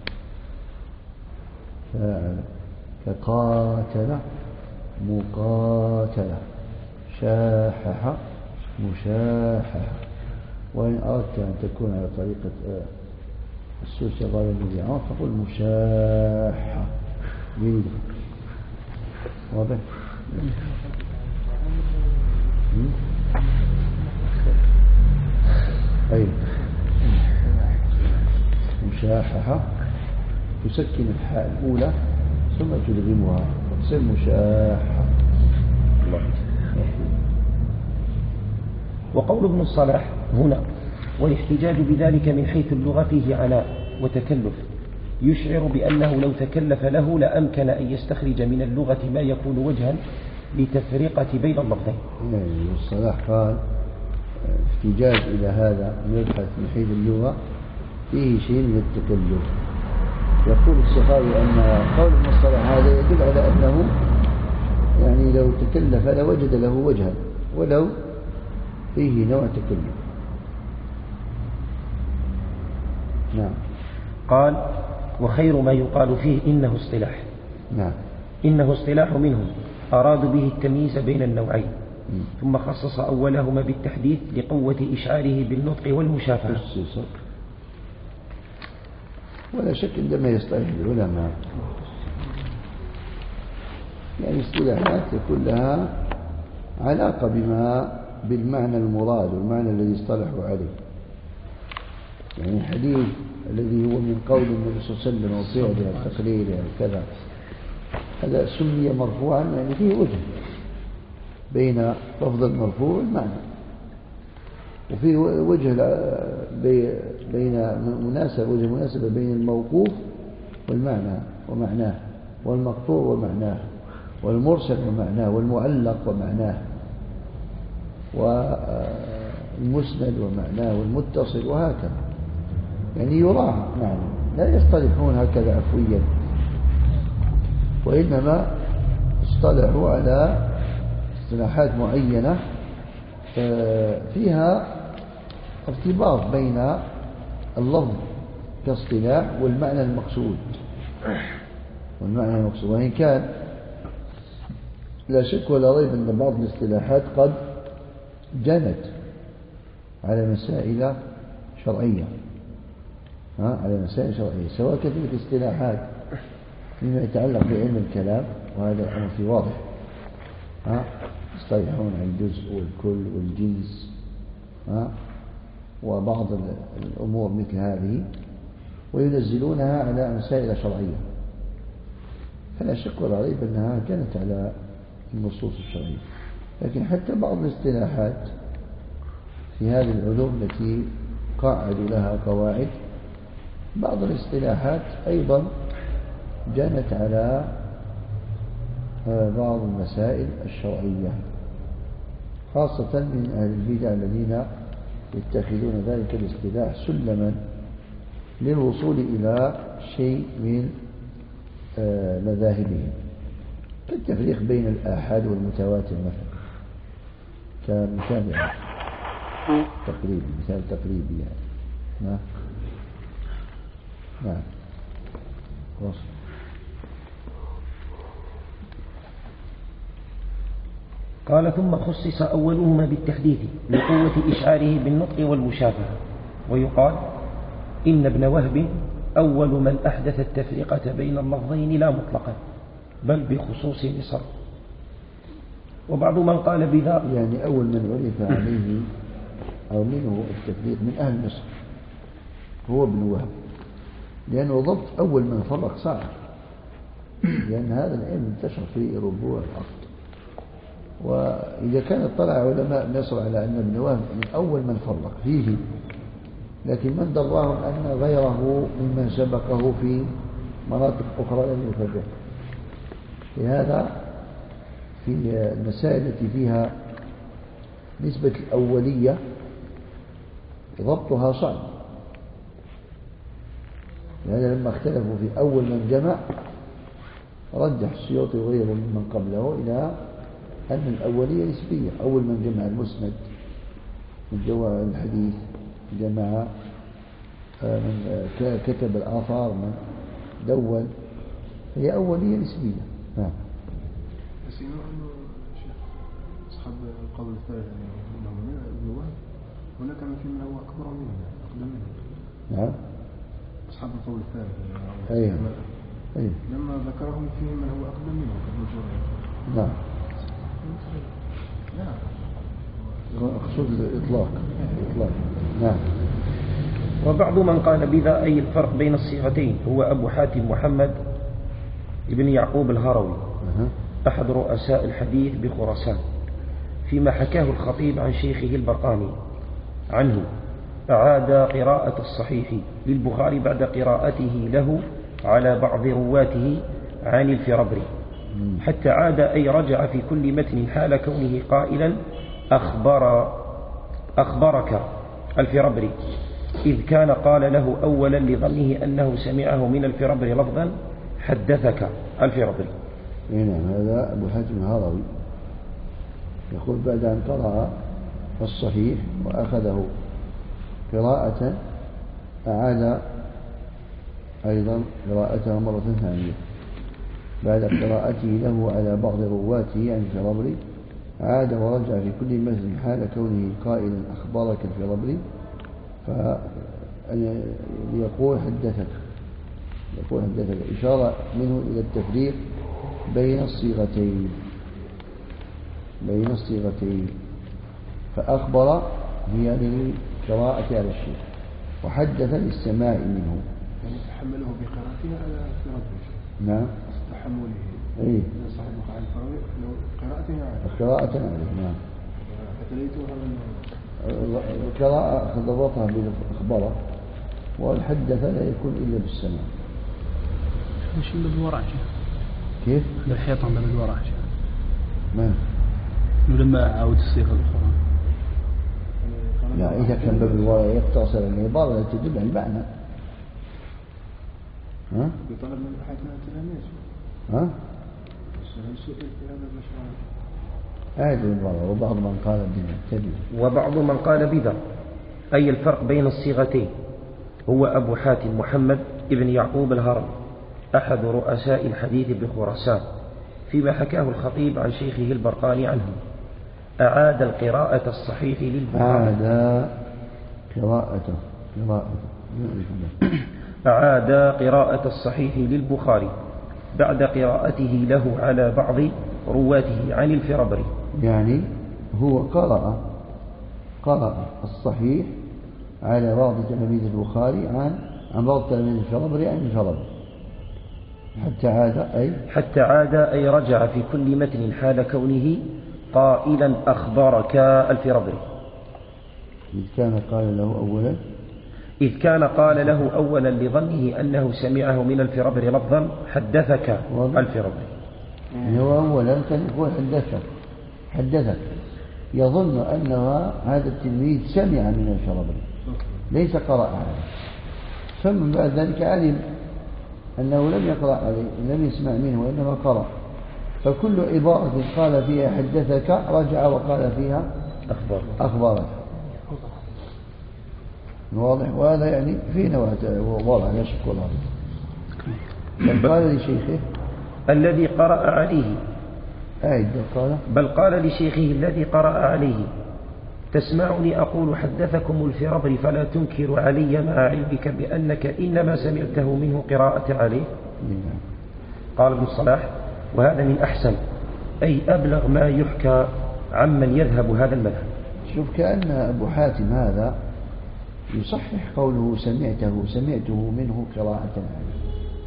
كقاتل مقاتلة، شاحة مشاحة. وإن أردت أن تكون على طريقة السوسي غير المذيعات تقول مشاحة جيدة. واضح؟ أي مشاحة تسكن الحاء الأولى ثم تلغمها تصير مشاحة. وقول ابن الصلاح هنا والاحتجاج بذلك من حيث اللغة فيه عناء وتكلف، يشعر بأنه لو تكلف له لأمكن أن يستخرج من اللغة ما يكون وجها لتفرقة بين اللفظين. الصلاح قال احتجاج إلى هذا يبحث من حيث اللغة فيه شيء من التكلف. يقول السخاوي أن قول ابن الصلاح هذا يدل على أنه يعني لو تكلف لوجد له وجها ولو فيه نوع تكلف. نعم. قال وخير ما يقال فيه إنه اصطلاح. نعم. إنه اصطلاح منهم أرادوا به التمييز بين النوعين، ثم خصص أولهما بالتحديث لقوة إشعاره بالنطق والمشافهة. ولا شك عندما يصطلح العلماء يعني اصطلاحات يكون لها علاقة بالمعنى المراد والمعنى الذي اصطلحوا عليه. يعني الحديث الذي هو من قول النبي صلى الله عليه وسلم وفعله وتقريره وكذا هذا سمي مرفوعا يعني فيه وجه بين لفظ المرفوع والمعنى، وفيه وجه بين مناسبة بين الموقوف والمعنى ومعناه، والمقطوع ومعناه، والمرسل ومعناه، والمعلق ومعناه، والمسند ومعناه، والمتصل، وهكذا. يعني يراعى معنى، لا يصطلحون هكذا عفويا، وإنما اصطلحوا على اصطلاحات معينة فيها ارتباط بين اللفظ كاصطلاح والمعنى المقصود. وإن كان لا شك ولا ريب أن بعض الاصطلاحات قد جنت على مسائل شرعية، سواء كانت الاصطلاحات فيما يتعلق بعلم الكلام، وهذا الأمر في واضح، يصطلحون عن الجزء والكل والجنس وبعض الأمور مثل هذه وينزلونها على مسائل شرعية، فلا شك ولا ريب أنها كانت على النصوص الشرعية. لكن حتى بعض الاصطلاحات في هذه العلوم التي قاعدوا لها قواعد، بعض الاصطلاحات أيضا جنت على بعض المسائل الشرعية، خاصة من أهل البدع الذين يتخذون ذلك الاصطلاح سلما للوصول إلى شيء من مذاهبهم، كالتفريق بين الآحاد والمتواتر مثلا، كمثال تقريبي، مثال تقريبي يعني. نعم. قال ثم خصص أولهما بالتحديث لقوة إشعاره بالنطق والمشافهة. ويقال إن ابن وهب أول من أحدث التفرقة بين اللفظين لا مطلقا بل بخصوص مصر. وبعض من قال بذا يعني أول من عرف عليه أو منه التفريق من أهل مصر هو ابن وهب، لأنه ضبط أول من فرق صعب، لأن هذا العلم انتشر في ربوع الأرض. وإذا كان اطلع علماء مصر على أن ابن وهب من أول من فرق فيه، لكن من دراهم أن غيره ممن سبقه في مناطق أخرى لم يفرق. لهذا في المسائل التي فيها نسبة الأولية ضبطها صعب، لأن لما اختلفوا في أول من جمع رجح السيوطي وغيره من قبله إلى أن الأولية نسبية. أول من جمع المسند من جواء الحديث جمع من كتب الآثار من دول، هي أولية نسبية. نعم. بس إنه شيخ أصحاب القول الثالث أنهم من النواب هناك من في من هو أكبر منهم أقدم منهم. نعم. أصحاب القول الثالث أيه. أيه. لما ذكرهم فيهم من هو أقدم منهم كابن جرير. نعم. نعم. أقصد الإطلاق. نعم. وبعض من قال بذا أي الفرق بين الصيغتين هو أبو حاتم محمد ابن يعقوب الهروي أحد رؤساء الحديث بخراسان، فيما حكاه الخطيب عن شيخه البرقاني عنه أعاد قراءة الصحيح للبخاري بعد قراءته له على بعض رواته عن الفربري، حتى عاد أي رجع في كل متن حال كونه قائلا أخبرك الفربري، إذ كان قال له أولا لظنه أنه سمعه من الفربري لفظا حدثك الفربري. نعم. هذا أبو حاتم الهروي يقول بعد أن قرأ الصحيح وأخذه قراءة أعاد أيضا قراءته مرة ثانية بعد قراءته له على بعض رواته عن الفربري، عاد ورجع في كل مثل حال كونه قائلا أخبرك الفربري، فيقول حدثك إشارة منه إلى التفريق بين الصيغتين. فأخبر هي للقراءة على الشيخ، وحدث للسماع منه. يعني تحمله بقراءته على الفربري. نعم. تحمله. إيه. صاحب عن الفربري لو قراءة عليه. نعم. القراءة ضبطها بالإخبار، والحدث لا يكون إلا بالسماع. مش باب الورع كيف؟ الحيطان باب الورع من؟ لما عاود الصيغة الأخرى. لا، إذا كان باب الورع يقتصر العبارة التي تدل على المعنى. يطلب من أحدنا التلاميذ. هل سئل في هذا المشروع؟ وبعض من قال بذا أي الفرق بين الصيغتين هو أبو حاتم محمد ابن يعقوب الهروي أحد رؤساء الحديث بخراسان، فيما حكاه الخطيب عن شيخه البرقاني عنه أعاد القراءة الصحيح للبخاري. أعاد قراءة الصحيح للبخاري بعد قراءته له على بعض رواته عن الفربري. يعني هو قرأ الصحيح على بعض تلاميذ البخاري عن بعض تلاميذ الفربري عن الفربري، حتى عاد أي رجع في كل متن حال كونه قائلا أخبرك الفربري، إذ كان قال له أولا لظنه أنه سمعه من الفربري لفظا حدثك الفربري. يعني هو أولا كان يقول حدثك يظن أن هذا التلميذ سمع من الفربري ليس قرأ عليه، ثم بعد ذلك علم أنه لم يقرأ عليه، لم يسمع منه وإنما قرأ، فكل عبارة قال فيها حدثك رجع وقال فيها أخبرك. واضح؟ وهذا يعني في نوع واضح لا شك ولا ريب. قال لشيخه الذي قرأ عليه بل قال لشيخه الذي قرأ عليه تسمعني أقول حدثكم الفربري فلا تنكر علي مع علمك بأنك إنما سمعته منه قراءة عليه. قال ابن الصلاح وهذا من أحسن أي أبلغ ما يحكى عمن يذهب هذا المذهب. شوف كأن أبو حاتم هذا يصحح قوله سمعته منه قراءة عليه.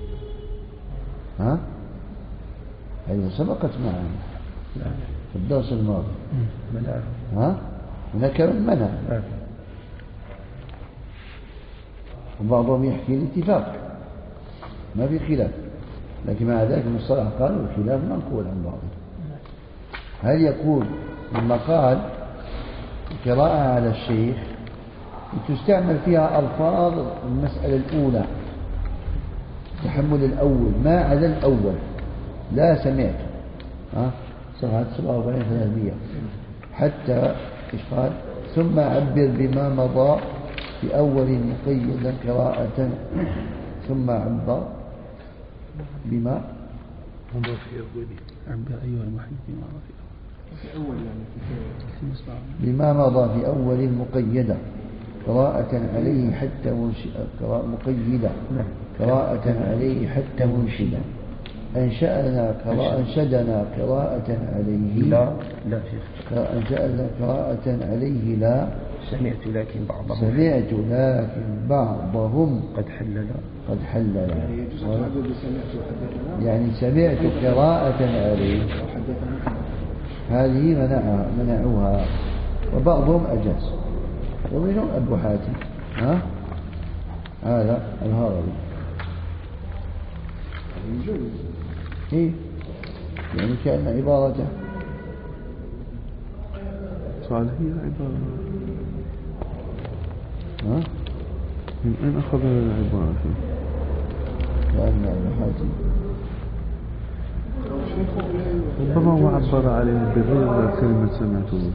هذه سبقت معنا في الدرس الماضي. هناك من منع، وبعضهم يحكي الاتفاق ما في خلاف، لكن مع ذلك المصطلح قال الخلاف منقول عن بعضهم. هل يقول لما قال قراءة على الشيخ تستعمل فيها ألفاظ المسألة الأولى تحمل الأول ما عدا الأول لا سمعت صفحة 47-300 حتى إيش قال ثم عبر بما مضى في أول مقيدا قراءة ثم عبر بما مضى في أول عبر أيها المحيط بما مضى في أول مقيدة قراءة عليه حتى مقيدة قراءة عليه حتى منشدة أنشدنا قراءة عليه لا أنشأنا قراءة عليه لا سمعت لكن بعضهم قد حلل يعني سمعت قراءة عليه هذه منعوها وبعضهم أجاز ومنهم أبو حاتم هذا الهروي إيه يعني كأن عبارته سؤال هي عبارة من أين أخذ العبارة كأن أبو حاتم ربما هو عبر عليه بغير كلمة سمعته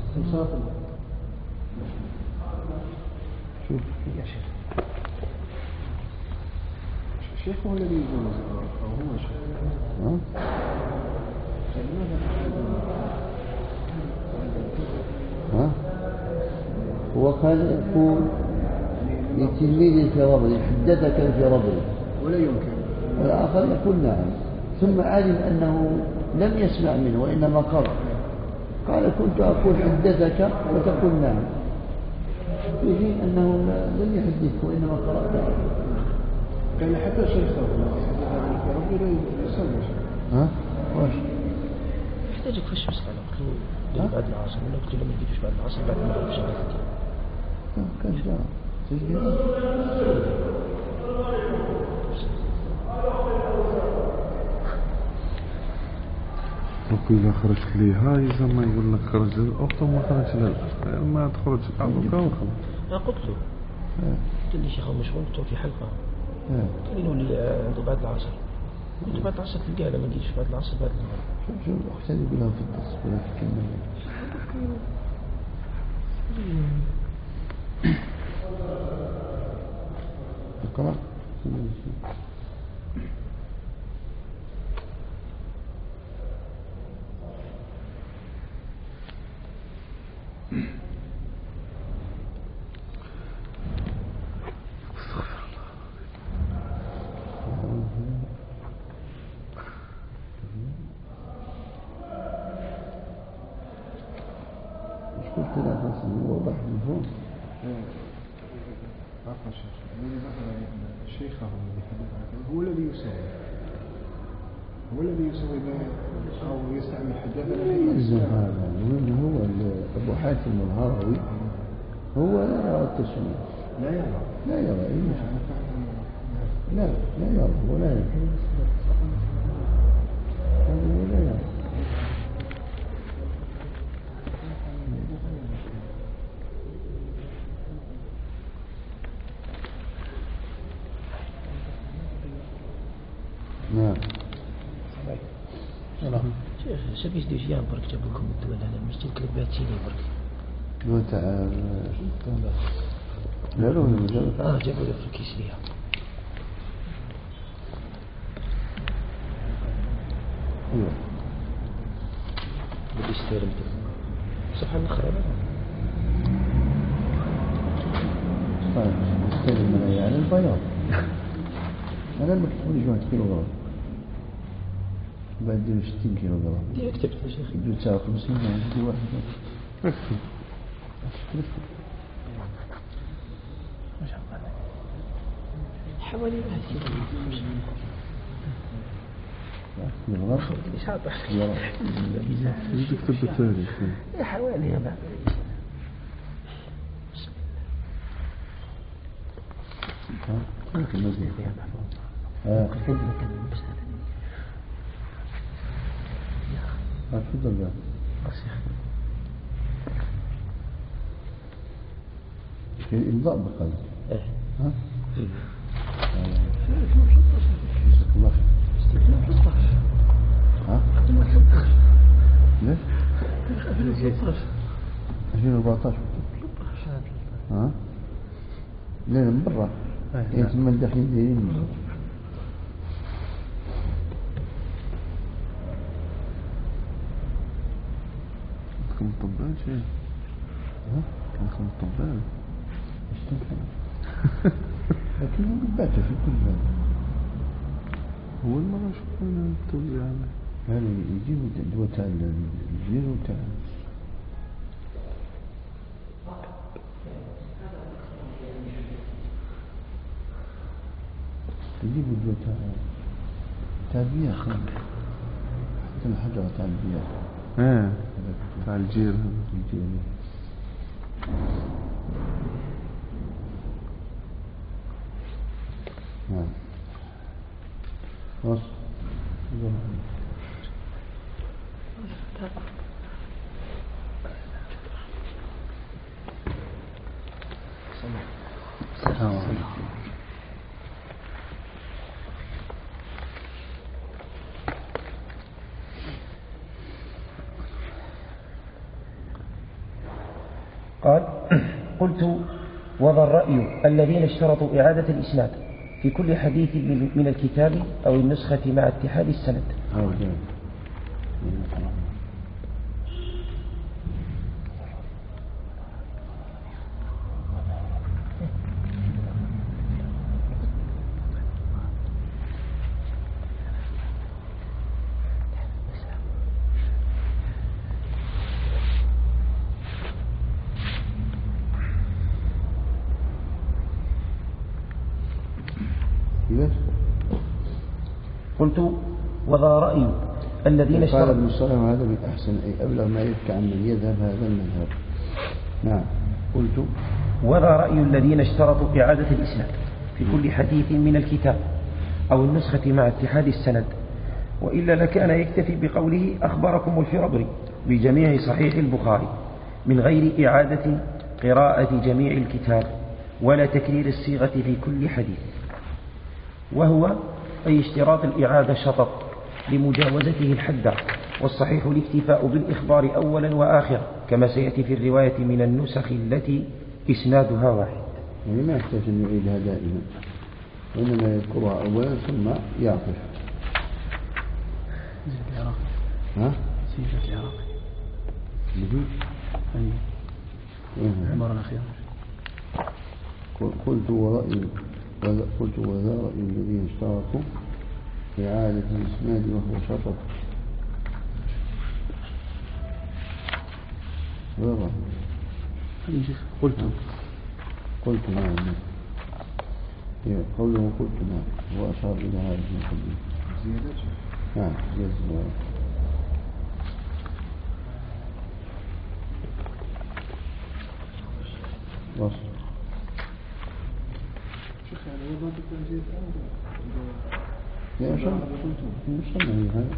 شوف يا شيخ الشيخ هو الذي يجوز أو هو الشيخ هو كان يقول لتلميذ في ربري حدثك في ربري ولا يمكن والآخر يقول نعم ثم علم أنه لم يسمع منه وإنما قرأ قال كنت أقول حدثك وتقول نعم في حين أنه لم يحدثك وإنما قرأت كان حتى شيخه في ربي لا يسمع واش يحتاجك في الشمس على بعد العصر ولا قلت له ما تجيش بعد العصر بعد ما نروح شغلتك كان جاء تسجيل وقيل خرجت لي هاي زي ما يقول لك خرج للأخت وما خرج للأخت ما تخرج بعضك وخلاص قلت له قلت لي شيخ مشغول قلت له في حلقة قال لي عنده بعد العصر قلت بعد العصر تلقاه لما يجيش بعد العصر بعد العصر شو الأخت اللي يقولها في الدرس ولا في الكلمة اقرأ قلت لا خاصة وضح مفهوم عفوا شيخ الذي ذكر شيخه الذي حدث عنه هو الذي يسوي أو يستعمل حدثنا يلزم هذا وإنه هو أبو حاتم الهروي هو لا يرى التسمية لا يرى لا يرى ولا يرى ولا يرى نعم شيخ سبيس دي جيان برك جاب لكم الدول هذا المسجد كلبات سيني برك لو تعال لا جابوا له في الكيس ليها بدي استلم سبحان خرب طيب استلم من يعني البياض أنا المكتوب لي 1 كيلو غرام بعد 60 كيلو غرام دي كتبت يا شيخ يدو 59 عندي واحد اكتب ما شاء الله حوالي 1 كيلو غرام ليش عطح تكتب بالتاريخ حوالي يا بقى ممكن نزل تفضل بقى الإمضاء بقلب الله ها؟ ليش؟ 2014 ها؟ لين من برا ثم الداخلين دايرين كم طبال شيء ها؟ كم طبال لكن باتوا في كل هذا هو المرة شوفنا الطب يعني يعني يجيبوا الدواء تاع الجير وتاع يجيبوا الدواء تاع البياخ حتى الحجرة تاع البياخ تاع الجير الجير نعم خلاص قال قلت وذا الرأي الذين اشترطوا إعادة الإسناد في كل حديث من الكتاب أو النسخة مع اتحاد السند. قلت وذا رأي الذين قال ابن الصلاح هذا من أحسن أي أبلغ ما يبكى عن من يذهب هذا المذهب. نعم. قلت وذا رأي الذين اشترطوا إعادة الإسناد في كل حديث من الكتاب أو النسخة مع اتحاد السند، وإلا لكان يكتفي بقوله أخبركم الفربري بجميع صحيح البخاري من غير إعادة قراءة جميع الكتاب ولا تكرير الصيغة في كل حديث، وهو أي اشتراط الإعادة شطط لمجاوزته الحد، والصحيح الاكتفاء بالإخبار أولا وآخرا كما سيأتي في الرواية من النسخ التي إسنادها واحد. يعني ما يحتاج أن يعيدها دائما، وإنما يذكرها أولا ثم يعطف. زيد العراقي. ها؟ زيد العراقي. مدير؟ المرة الأخيرة. قلت وذا رأي الذين اشترطوا إعادة الإسناد وهو شطط. وذا قلت نعم. قوله قلت نعم وأشار إلى هذا المقدمة. زيادة. نعم زيادة. وصل. شيخ يعني وضعت تكون زيادة يا شو هي هذا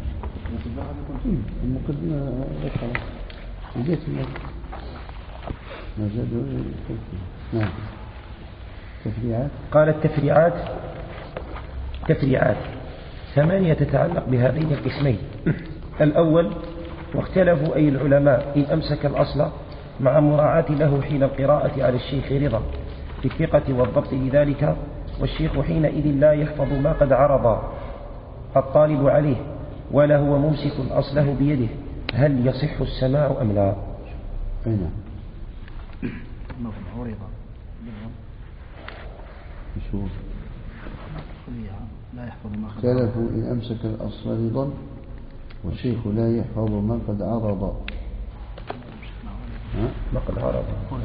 المقدمة خلاص جيت ما زادوا. نعم. تفريعات. قال تفريعات 8 تتعلق بهذين القسمين. الأول واختلفوا أي العلماء إن أمسك الأصل مع مراعاة له حين القراءة على الشيخ رضا في الثقة والضبط لذلك، والشيخ حينئذ لا يحفظ ما قد عرض الطالب عليه ولا هو ممسك أصله بيده، هل يصح السماع أم لا؟ أين؟ شوف اختلفوا إن أمسك الأصل رضا والشيخ لا يحفظ ما قد عرض. ما قد عرض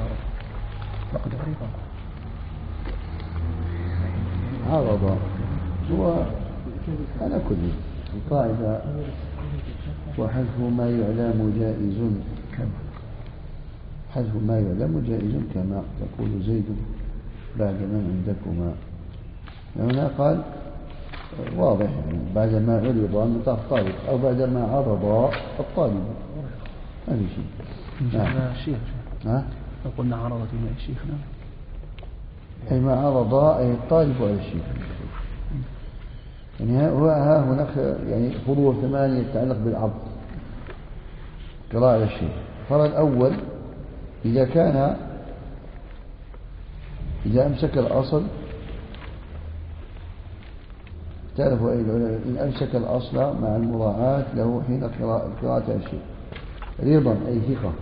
هو على كل القاعدة وحذف ما يعلم جائز، حذف ما يعلم جائز كما تقول زيد بعد من عندكما. هنا قال واضح يعني بعد ما عرض من الطالب أو بعد ما عرض الطالب، ما في شيء. نعم. الشيخ. قلنا عرضت من الشيخ. أي ما عرض أي الطالب على الشيخ. يعني ها هناك يعني فروع 8 تتعلق بالعرض قراءة على الشيء. الفرع الأول إذا أمسك الأصل، تعرفوا أي العلماء إن أمسك الأصل مع المراعاة له حين قراءة الشيء رضا أي ثقة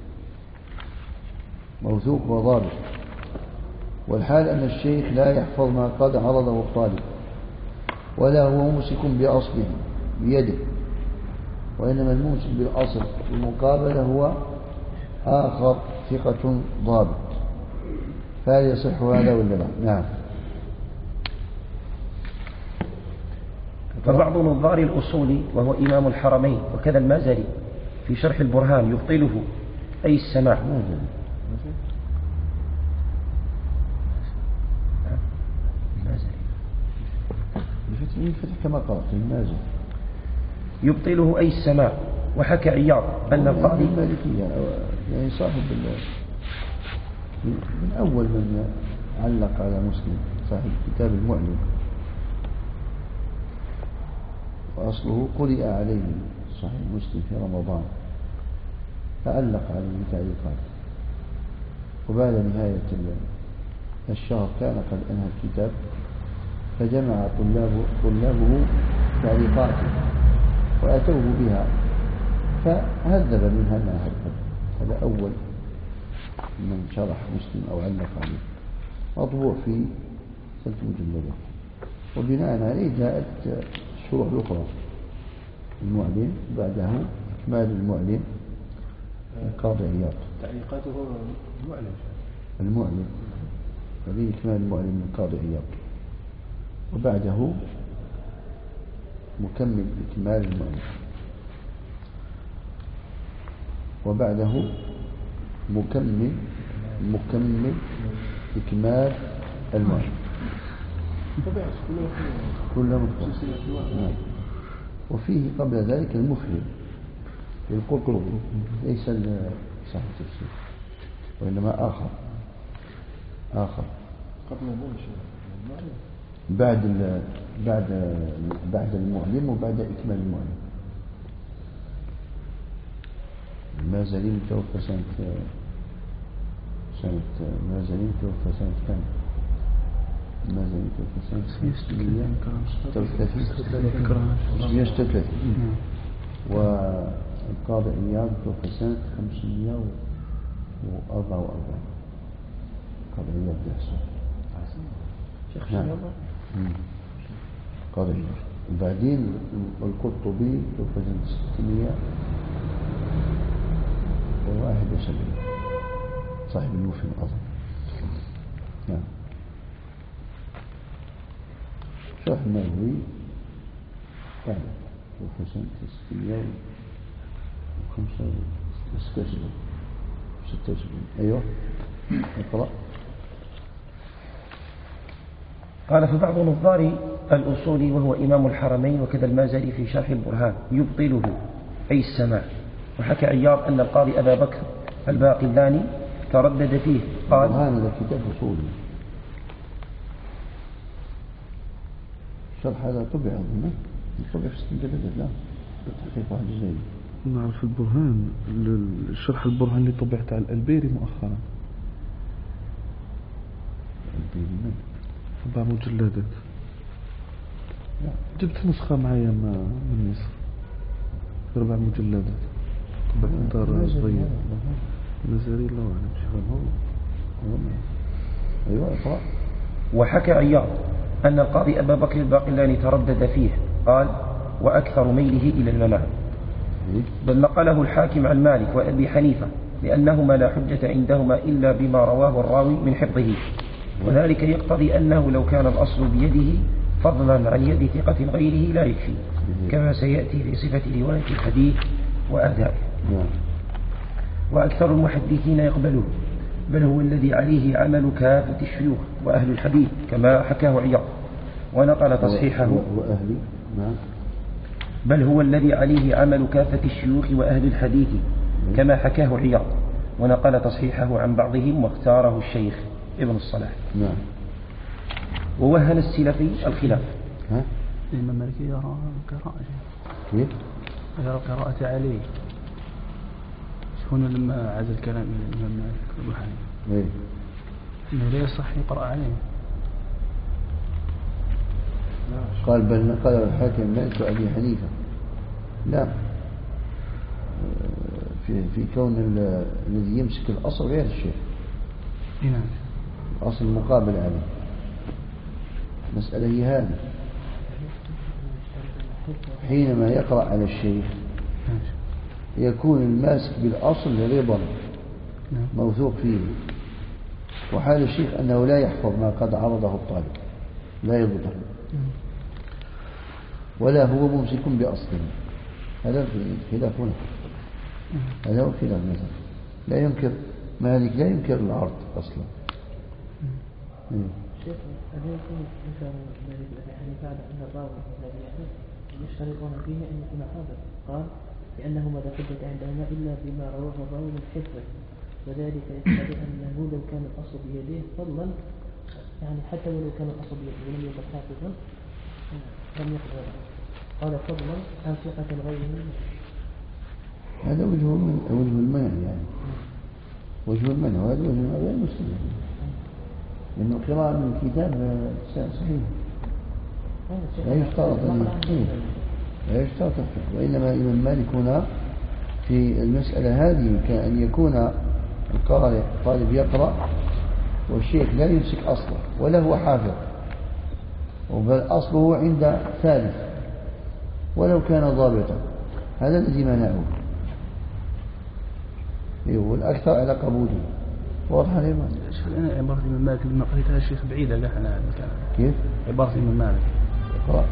موثوق وضابط. والحال أن الشيخ لا يحفظ ما قد عرضه الطالب ولا هو ممسك بأصله بيده، وإنما الممسك بالأصل المقابلة هو آخر ثقة ضابط. فهل يصح هذا ولا لا؟ نعم. فبعض نظار الأصول وهو إمام الحرمين وكذا المازري في شرح البرهان يبطله أي السماع. كما قرأت المازري يبطله أي السماع. وحكى عياض أن القاضي المالكية يعني صاحب من أول من علق على مسلم صاحب كتاب المعلم، وأصله قرئ عليه صحيح مسلم في رمضان فعلق عليه بتعليقات، وبعد نهاية الشهر كان قد أنهى الكتاب فجمع طلابه تعليقاته وأتوه بها فهذب منها ما هذب. هذا أول من شرح مسلم أو علق عليه، مطبوع في 3 مجلدات. وبناء عليه جاءت الشروح الأخرى المعلم، بعده إكمال المعلم القاضي عياض تعليقاته المعلم هذه إكمال المعلم القاضي عياض، وبعده مكمل إكمال المعلم، وبعده مكمل إكمال المعلم. كلها مطبوع. وفيه قبل ذلك المفهم للقرطبي ليس صاحب التفسير وإنما آخر بعد المعلم وبعد إكمال المعلم. المازري متوفى سنة المازري متوفى سنة كم؟ المازري متوفى سنة 536 والقاضي عياض متوفى سنة 544. قاضي عياض بيحصل قاضي عياض. وبعدين القرطبي متوفى سنة 671 صاحب المفهم أظن. نعم. شرح النووي بعد وفسنة 676. أيوه اقرأ. قال فبعض نظار الأصول وهو إمام الحرمين وكذا المازري في شرح البرهان يبطله أي السماع. وحكى عياض أن القاضي أبا بكر الباقلاني تردد فيه قال هذا كتاب أصولي. شرح هذا طبع هنا طبع في 6 مجلدات لا بالتحقيق واحد جزئي. نعرف البرهان الشرح البرهان اللي طبعت على الألبيري مؤخرا. الألبيري من 4 مجلدات. جبت نسخة معايا من مصر 4 مجلدات طبعت دار صغيرة المازري الله أعلم. أيوة اقرأ. وحكى عياض أن القاضي أبا بكر الباقلاني تردد فيه قال وأكثر ميله إلى المنع، بل نقله الحاكم عن مالك وأبي حنيفة لأنهما لا حجة عندهما إلا بما رواه الراوي من حفظه، وذلك يقتضي أنه لو كان الأصل بيده فضلا عن يد ثقة غيره لا يكفي، كما سيأتي في صفة رواية الحديث وأدائه. وأكثر المحدثين يقبلوه، بل هو الذي عليه عمل كافة الشيوخ وأهل الحديث كما حكاه عياض ونقل تصحيحه. بل هو الذي عليه عمل كافة الشيوخ وأهل الحديث كما حكاه عياض ونقل تصحيحه عن بعضهم واختاره الشيخ ابن الصلاح. ووهن السلفي الخلاف. الإمام مالك يرى القراءة. كيف؟ يرى القراءة عليه. هنا لما عزل الكلام إلى الإمام مالك أبو حنيفة إيه؟ إنه لا يصح يقرأ عليه. قال بل نقل الحاكم مالك وأبي حنيفة. لا، في كون الذي يمسك الأصل غير الشيخ. نعم. الأصل المقابل عليه. مسألة هي هذه. حينما يقرأ على الشيخ يكون الماسك بالأصل رضا موثوق فيه، وحال الشيخ أنه لا يحفظ ما قد عرضه الطالب، لا يضبطه، ولا هو ممسك بأصله. هذا خلاف هنا، هذا هو خلاف مثلا. لا ينكر مالك، لا ينكر العرض أصلا. شيخ هل يكون إنكار مالك وأبي حنيفة على أن الراوي الذي يحدث يشترطون فيه أن يكون حاضر؟ قال لأنهما لا حجة عندهما إلا بما رواه الراوي من حفظه، وذلك يقتضي أنه لو كان الأصل بيده فضلا، يعني حتى ولو كان الأصل بيده ولم يكن حافظا لم يقبل. قال فضلا عن ثقة غيره. هذا وجه المنع، يعني وجه المنع، وهذا وجه غير مسلم، لأنه قراءة من الكتاب صحيح، لا يشترط لا يشترط، وإنما الإمام مالك هنا في المسألة هذه كأن يكون القارئ طالب يقرأ والشيخ لا يمسك أصله ولا هو حافظ، بل أصله عند ثالث ولو كان ضابطا. هذا الذي منعه، والأكثر على قبوله. واضح الإمام؟ أنا عبارة الإمام مالك لما قريتها الشيخ بعيدة لا عن هذا الكلام. كيف؟ عبارة الإمام مالك. اقرأ.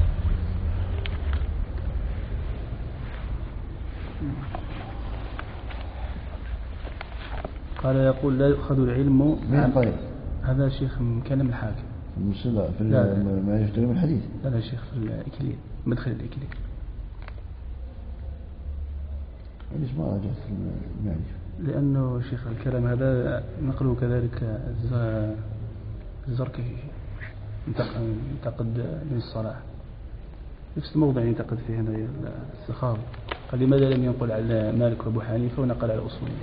قال يقول لا يؤخذ العلم من قريب. هذا الشيخ كلام الحاكم في ما يشتري من الحديث. هذا الشيخ في الإكليل، مدخل الإكليل. ليش ما رجعت في المعرفة؟ لأنه شيخ الكلام هذا نقله كذلك الزركشي انتقد من الصلاح نفس الموضع ينتقد فيه هنا السخاوي. قال لماذا لم ينقل على مالك وابو حنيفة ونقل على الأصوليين؟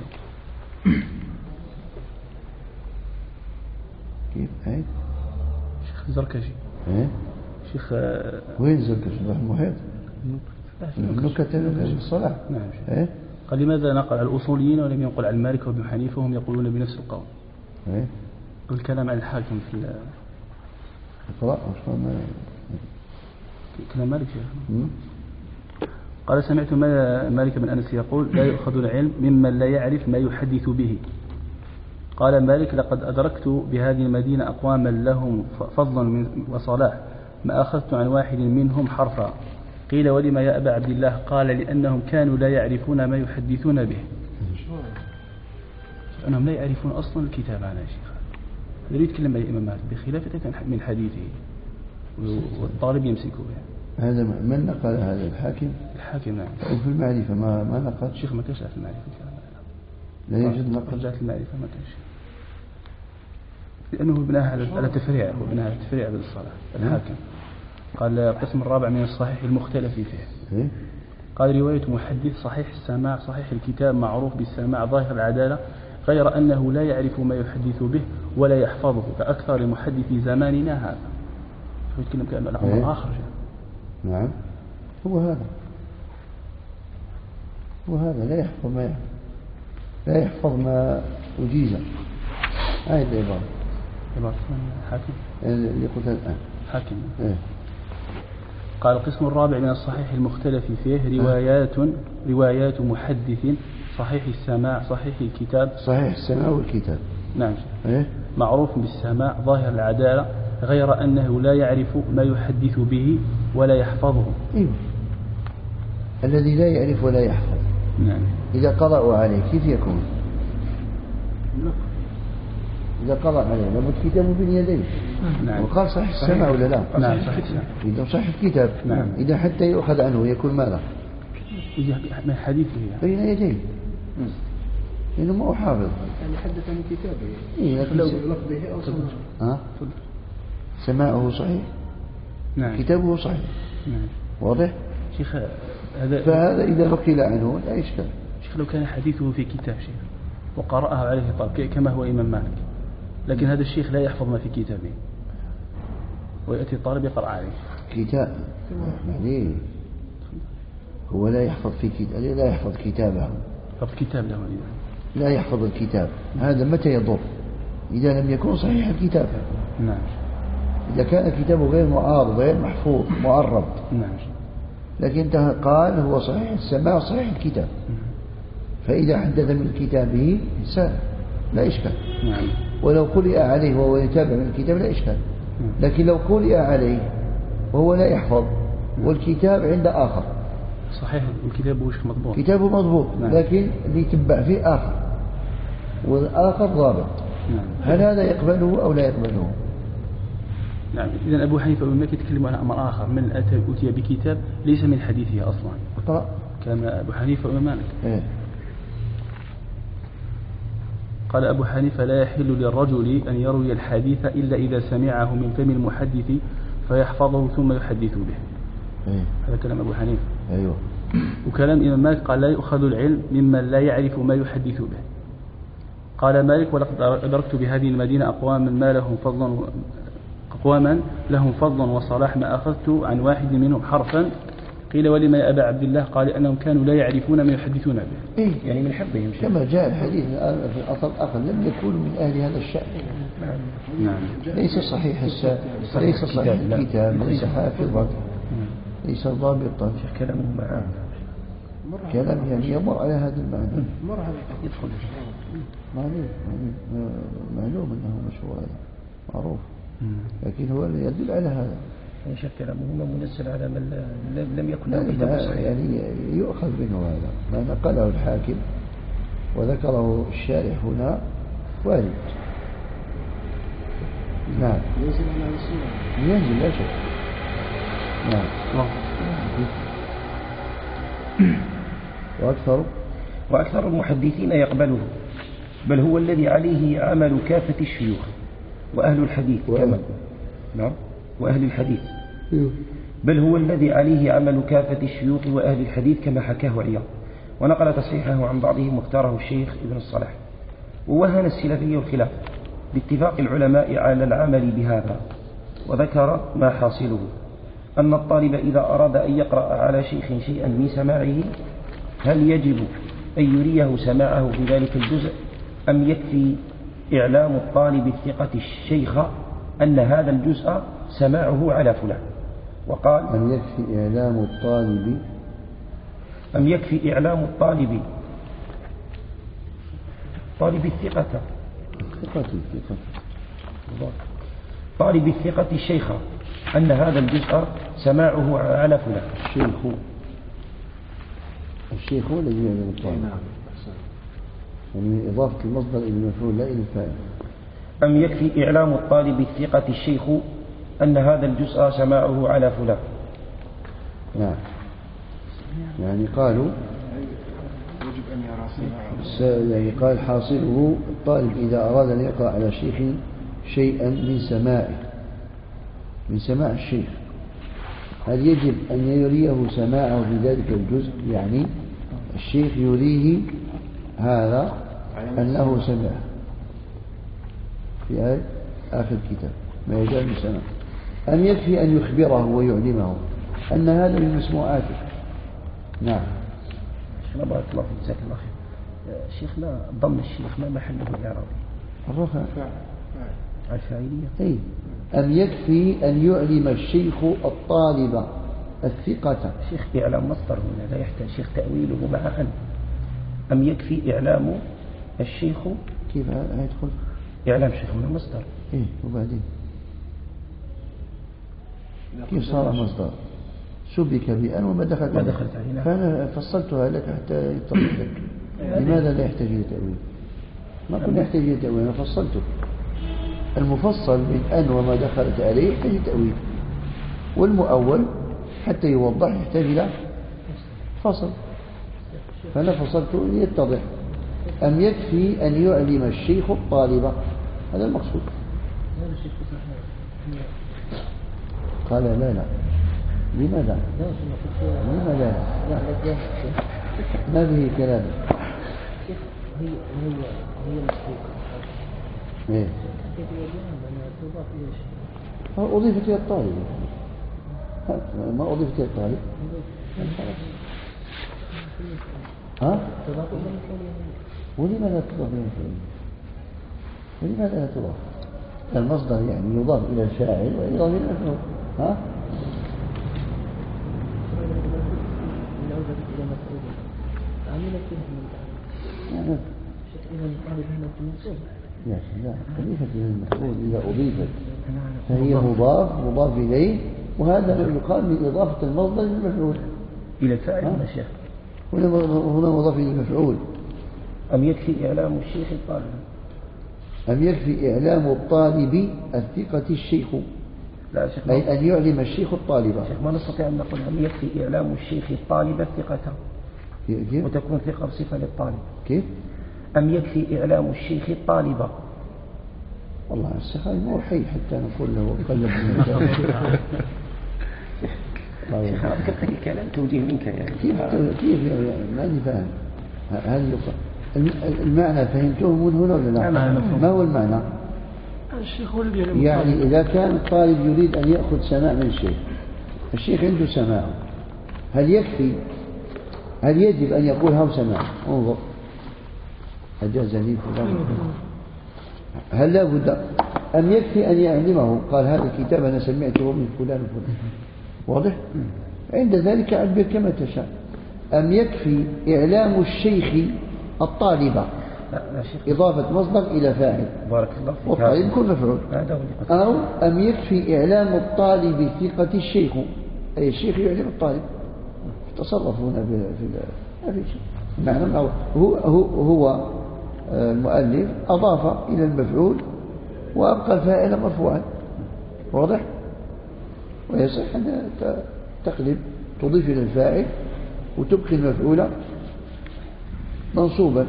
كيف عيد؟ شيخ الزركشي. ايه؟ شيخ وين الزركشي؟ راح المحيط؟ النكت الصلاح. نعم. ايه؟ قال لماذا نقل على الأصوليين ولم ينقل على مالك وابن حنيفة وهم يقولون بنفس القول؟ ايه؟ الكلام عن الحاكم في اقرأ كلام مالك شيخ. قال سمعت مالك بن أنس يقول لا يؤخذ العلم ممن لا يعرف ما يحدث به. قال مالك لقد أدركت بهذه المدينة أقواما لهم فضل وصلاح ما أخذت عن واحد منهم حرفا. قيل ولما يا أبا عبد الله؟ قال لأنهم كانوا لا يعرفون ما يحدثون به. أنهم لا يعرفون أصلا الكتاب عن شيخ. يريد يتكلم عن الإمام مالك بخلاف من حديثه والطالب يمسكه به. هذا من نقل هذا الحاكم؟ الحاكم نعم. وفي المعرفة ما نقل؟ الشيخ ما كانش في المعرفة لا يوجد نقل. رجعت المعرفة ما كانش، لأنه بناها على التفريع، وبناها على التفريع بالصلاة. الحاكم قال القسم الرابع من الصحيح المختلف فيه. إيه؟ قال رواية محدث صحيح السماع صحيح الكتاب معروف بالسماع ظاهر العدالة غير أنه لا يعرف ما يحدث به ولا يحفظه كأكثر محدث زماننا هذا. شو يتكلم كأنه الأمر آخر. نعم هو هذا لا يحفظ ما أجيز. هذه العبارة حاكم اللي قلتها الآن حاكم. إيه؟ قال القسم الرابع من الصحيح المختلف فيه روايات محدث صحيح السماع صحيح الكتاب. صحيح السماع والكتاب نعم. إيه؟ معروف بالسماع ظاهر العدالة غير أنه لا يعرف ما يحدث به ولا يحفظه. إيه؟ الذي لا يعرف ولا يحفظ. نعم. إذا قرأوا عليه كيف يكون؟ إذا قرأ عليه لابد كتابه بين يديه. نعم. وقال صحيح السماع ولا لا؟ نعم صحيح السماع. إذا صحيح الكتاب. نعم. إذا حتى يؤخذ عنه يكون ماذا؟ من حديثه بين يديه. لأنه ما هو حافظ. يعني حدث عن كتابه. إيه لكن لو لفظه أو سماعه. سماعه صحيح. نعم. كتابه صحيح. نعم. واضح؟ شيخ فهذا إذا نقل عنه لا إشكال. شيخ لو كان حديثه في كتاب شيخ وقرأه عليه طالب كما هو إمام مالك، لكن هذا الشيخ لا يحفظ ما في كتابه ويأتي الطالب يقرأ عليه كتاب يعني هو لا يحفظ في كتاب، لا يحفظ كتابه، يحفظ كتاب له لا يحفظ الكتاب. هذا متى يضر؟ إذا لم يكن صحيح الكتاب. نعم. إذا كان كتابه غير معارض غير محفوظ معرب. نعم. لكن قال هو صحيح السماع صحيح الكتاب، فإذا حدث من كتابه إنسان لا إشكال. نعم. ولو قرئ عليه وهو يتابع من الكتاب لا إشكال. لكن لو قرئ عليه وهو لا يحفظ والكتاب عند آخر، صحيح الكتاب وش مضبوط، كتابه مضبوط. نعم. لكن اللي يتبع فيه آخر والآخر ضابط. نعم. هل هذا يقبله أو لا يقبله؟ نعم. إذا أبو حنيفة وابن مالك يتكلم عن أمر آخر، من أتي بكتاب ليس من حديثه أصلا. اقرأ. كان أبو حنيفة وابن مالك. إيه؟ قال أبو حنيفة لا يحل للرجل أن يروي الحديث إلا إذا سمعه من فم المحدث فيحفظه ثم يحدث به. إيه؟ هذا كلام أبو حنيفة. أيوه. وكلام إمام مالك قال لا يؤخذ العلم ممن لا يعرف ما يحدث به. قال مالك ولقد أدركت بهذه المدينة أقواما لهم فضل وصلاح ما أخذت عن واحد منهم حرفا. قيل ولما يا أبا عبد الله؟ قال أنهم كانوا لا يعرفون ما يحدثون به. إيه؟ يعني من حبهم كما جاء الحديث الآن في الأثر الآخر لم يكونوا من أهل هذا الشأن. نعم. ليس صحيح ليس صحيح الكتاب، ليس حافظا، ليس ضابطا. كلامه معاه كلام يعني يمر على هذا المعنى. يدخل معلوم أنه مشهور هذا معروف، لكن هو يدل على هذا. شك كلامه منزل على من لم يكن له كتاب صحيح، يعني يؤخذ منه هذا ما نقله الحاكم وذكره الشارح هنا وارد. نعم. ينزل على السنة. ينزل لا شك. نعم. وأكثر المحدثين يقبله، بل هو الذي عليه عمل كافة الشيوخ وأهل الحديث كما. نعم. وأهل الحديث. بل هو الذي عليه عمل كافة الشيوخ وأهل الحديث كما حكاه عياض، ونقل تصحيحه عن بعضهم واختاره الشيخ ابن الصلاح. ووهن السلفي الخلاف باتفاق العلماء على العمل بهذا، وذكر ما حاصله أن الطالب إذا أراد أن يقرأ على شيخ شيئا من سماعه هل يجب أن يريه سماعه في ذلك الجزء أم يكفي إعلام الطالب الثقة الشيخ أن هذا الجزء سماعه على فلان. وقال أم يكفي إعلام الطالب الثقة طالب الثقة الشيخ أن هذا الجزء سماعه على فلان. الشيخ هو الذي يعلم الطالب، يعني إضافة المصدر إلى المفعول لا إلى الفاعل. أم يكفي إعلام الطالب الثقة الشيخ أن هذا الجزء سماعه على فلان. نعم. يعني قالوا يجب أن يرى سماعه. يعني قال حاصله الطالب إذا أراد أن يقرأ على شيخ شيئا من سماع الشيخ هل يجب أن يريه سماعه في ذلك الجزء؟ يعني الشيخ يريه هذا أنه سمع في آخر الكتاب ما يجعل من سماع. أم يكفي أن يخبره ويعلمه أن هذا من مسموعاته؟ نعم. شيخنا بارك الله فيك جزاك الله خير. شيخنا ضم الشيخ ما محله الإعرابي؟ الرفع الفاعلية. أي أم يكفي أن يعلم الشيخ الطالب الثقة؟ شيخ إعلام مصدر هنا لا يحتاج شيخ تأويله مع أم يكفي إعلام الشيخ؟ كيف هيدخل إعلام شيخ من المصدر. إيه وبعدين كيف صار مصدر؟ سبك بأن وما دخلت علينا. فأنا فصلتها لك حتى يتضح لك لماذا لا يحتاج إلى تأويل. ما كنا يحتاج إلى تأويل، أنا فصلته. المفصل من أن وما دخلت عليه يحتاج تأويل، والمؤول حتى يوضح يحتاج إلى فصل، فأنا فصلته ليتضح. أم يكفي أن يعلم الشيخ الطالب؟ هذا المقصود. قال لا لا. لماذا؟ لماذا لا؟ ما به كلام. هي مشروكة. إيه؟ كيف يجب أن تضاف إلى شيء؟ أضيفت إلى الطالب. ما أضيفت إلى الطالب؟ ها؟ تضاف إلى المفعول. ولماذا تضاف إلى المفعول؟ ولماذا لا تضاف؟ المصدر يعني يضاف إلى الفاعل ويضاف إلى المفعول. ها؟ إلى مفعول. عملت فيه من يعني إذا الطالب هنا في المنصوب. لا أضيفت إلى المفعول. إذا أضيفت فهي مضاف إليه، وهذا يقال من إضافة المصدر للمفعول إلى الفاعل يا شيخ. هنا مضاف إلى المفعول. أم يكفي إعلام الشيخ الطالب؟ أم يكفي إعلام الطالب الثقة الشيخ؟ لا شيخ، أي أن يعلم الشيخ الطالب. شيخ ما نستطيع أن نقول أم يكفي إعلام الشيخ الطالب الثقة كيف؟ وتكون ثقة صفة للطالب. كيف؟ أم يكفي إعلام الشيخ الطالب؟ والله الشيخ مو حي حتى نقول له قلب من شيخ ذكرت الكلام توجيه منك يعني. كيف ماني فاهم. هل المعنى فهمتوه من هنا ولا لا؟ ما هو المعنى؟ الشيخ هو اللي يعلم. يعني إذا كان الطالب يريد أن يأخذ سماع من الشيخ عنده سماع، هل يكفي؟ هل يجب أن يقول هاو سماع انظر أجاز لي فلان؟ هل لا بد أم يكفي أن يعلمه قال هذا الكتاب أنا سمعته من فلان وفلان؟ واضح؟ عند ذلك عبر كما تشاء. أم يكفي إعلام الشيخ الطالب؟ لا شيخ. إضافة مصدر إلى فاعل. بارك الله فيك. والطالب كل مفعول. أو أم يكفي إعلام الطالب ثقة الشيخ؟ أي الشيخ يعلم الطالب. تصرفون ما في شيء. معنى هو المؤلف أضاف إلى المفعول وأبقى الفاعل مرفوعا. واضح؟ ويصح أن تقلب تضيف إلى الفاعل وتبقي المفعول منصوبا.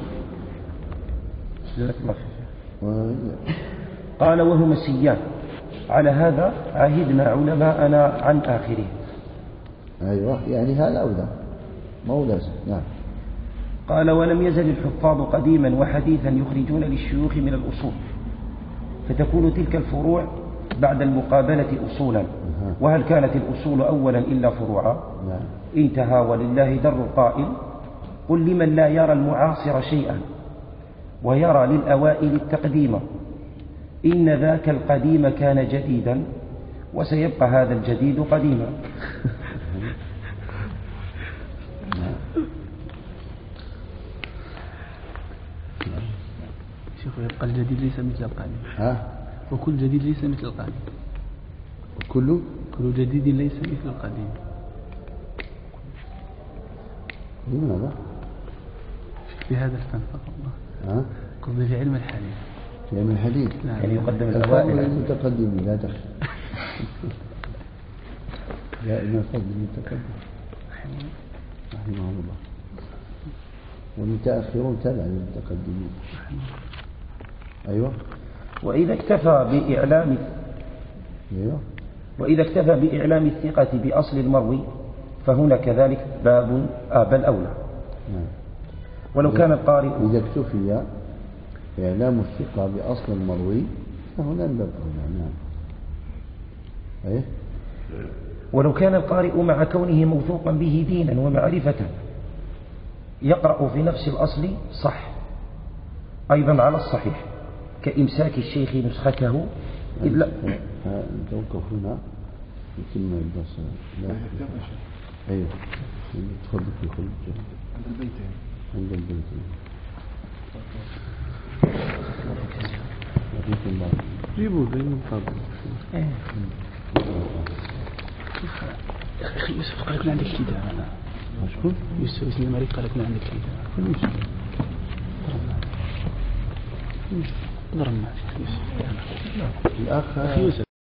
قال وهما السيان. على هذا عهدنا علماءنا عن آخره. أيوة يعني هذا أولى ما هو لازم. نعم. قال ولم يزل الحفاظ قديما وحديثا يخرجون للشيوخ من الأصول، فتكون تلك الفروع بعد المقابلة أصولا. وهل كانت الأصول أولا إلا فروعا؟ انتهى ولله در القائل قل لمن لا يرى المعاصر شيئا ويرى للأوائل التقديم إن ذاك القديم كان جديدا وسيبقى هذا الجديد قديما. شيخ يبقى الجديد ليس مثل القديم. وكل جديد ليس مثل القديم. كل جديد ليس مثل القديم. لماذا؟ في هذا الفن فقط. قصدي في علم الحديث. في علم الحديث. نعم. يعني يقدم الأوائل المتقدمين لا دخل. لا إما فضل المتقدم رحمه الله، والمتأخرون تبع للمتقدمين. أيوة. وإذا اكتفى بإعلام الثقة بأصل المروي فهنا كذلك باب بل أولى. ولو كان القارئ إذا اكتفي إعلام الثقة بأصل المروي فهنا الباب أولى. نعم. أيه؟ ولو كان القارئ مع كونه موثوقا به دينا ومعرفة يقرأ في نفس الأصل صح أيضا على الصحيح كإمساك الشيخ نسخته إلا نتوقف هنا يتم الدرس. أيوه تفضل في خلق عند البيتين. عند البيتين. يعطيكم الله. جيبوا بين القابل. أخي يوسف قال لك عندك كتاب أنا. مشكور. يوسف المريض قال لك عندك كتاب. ضربنا. الأخ يوسف.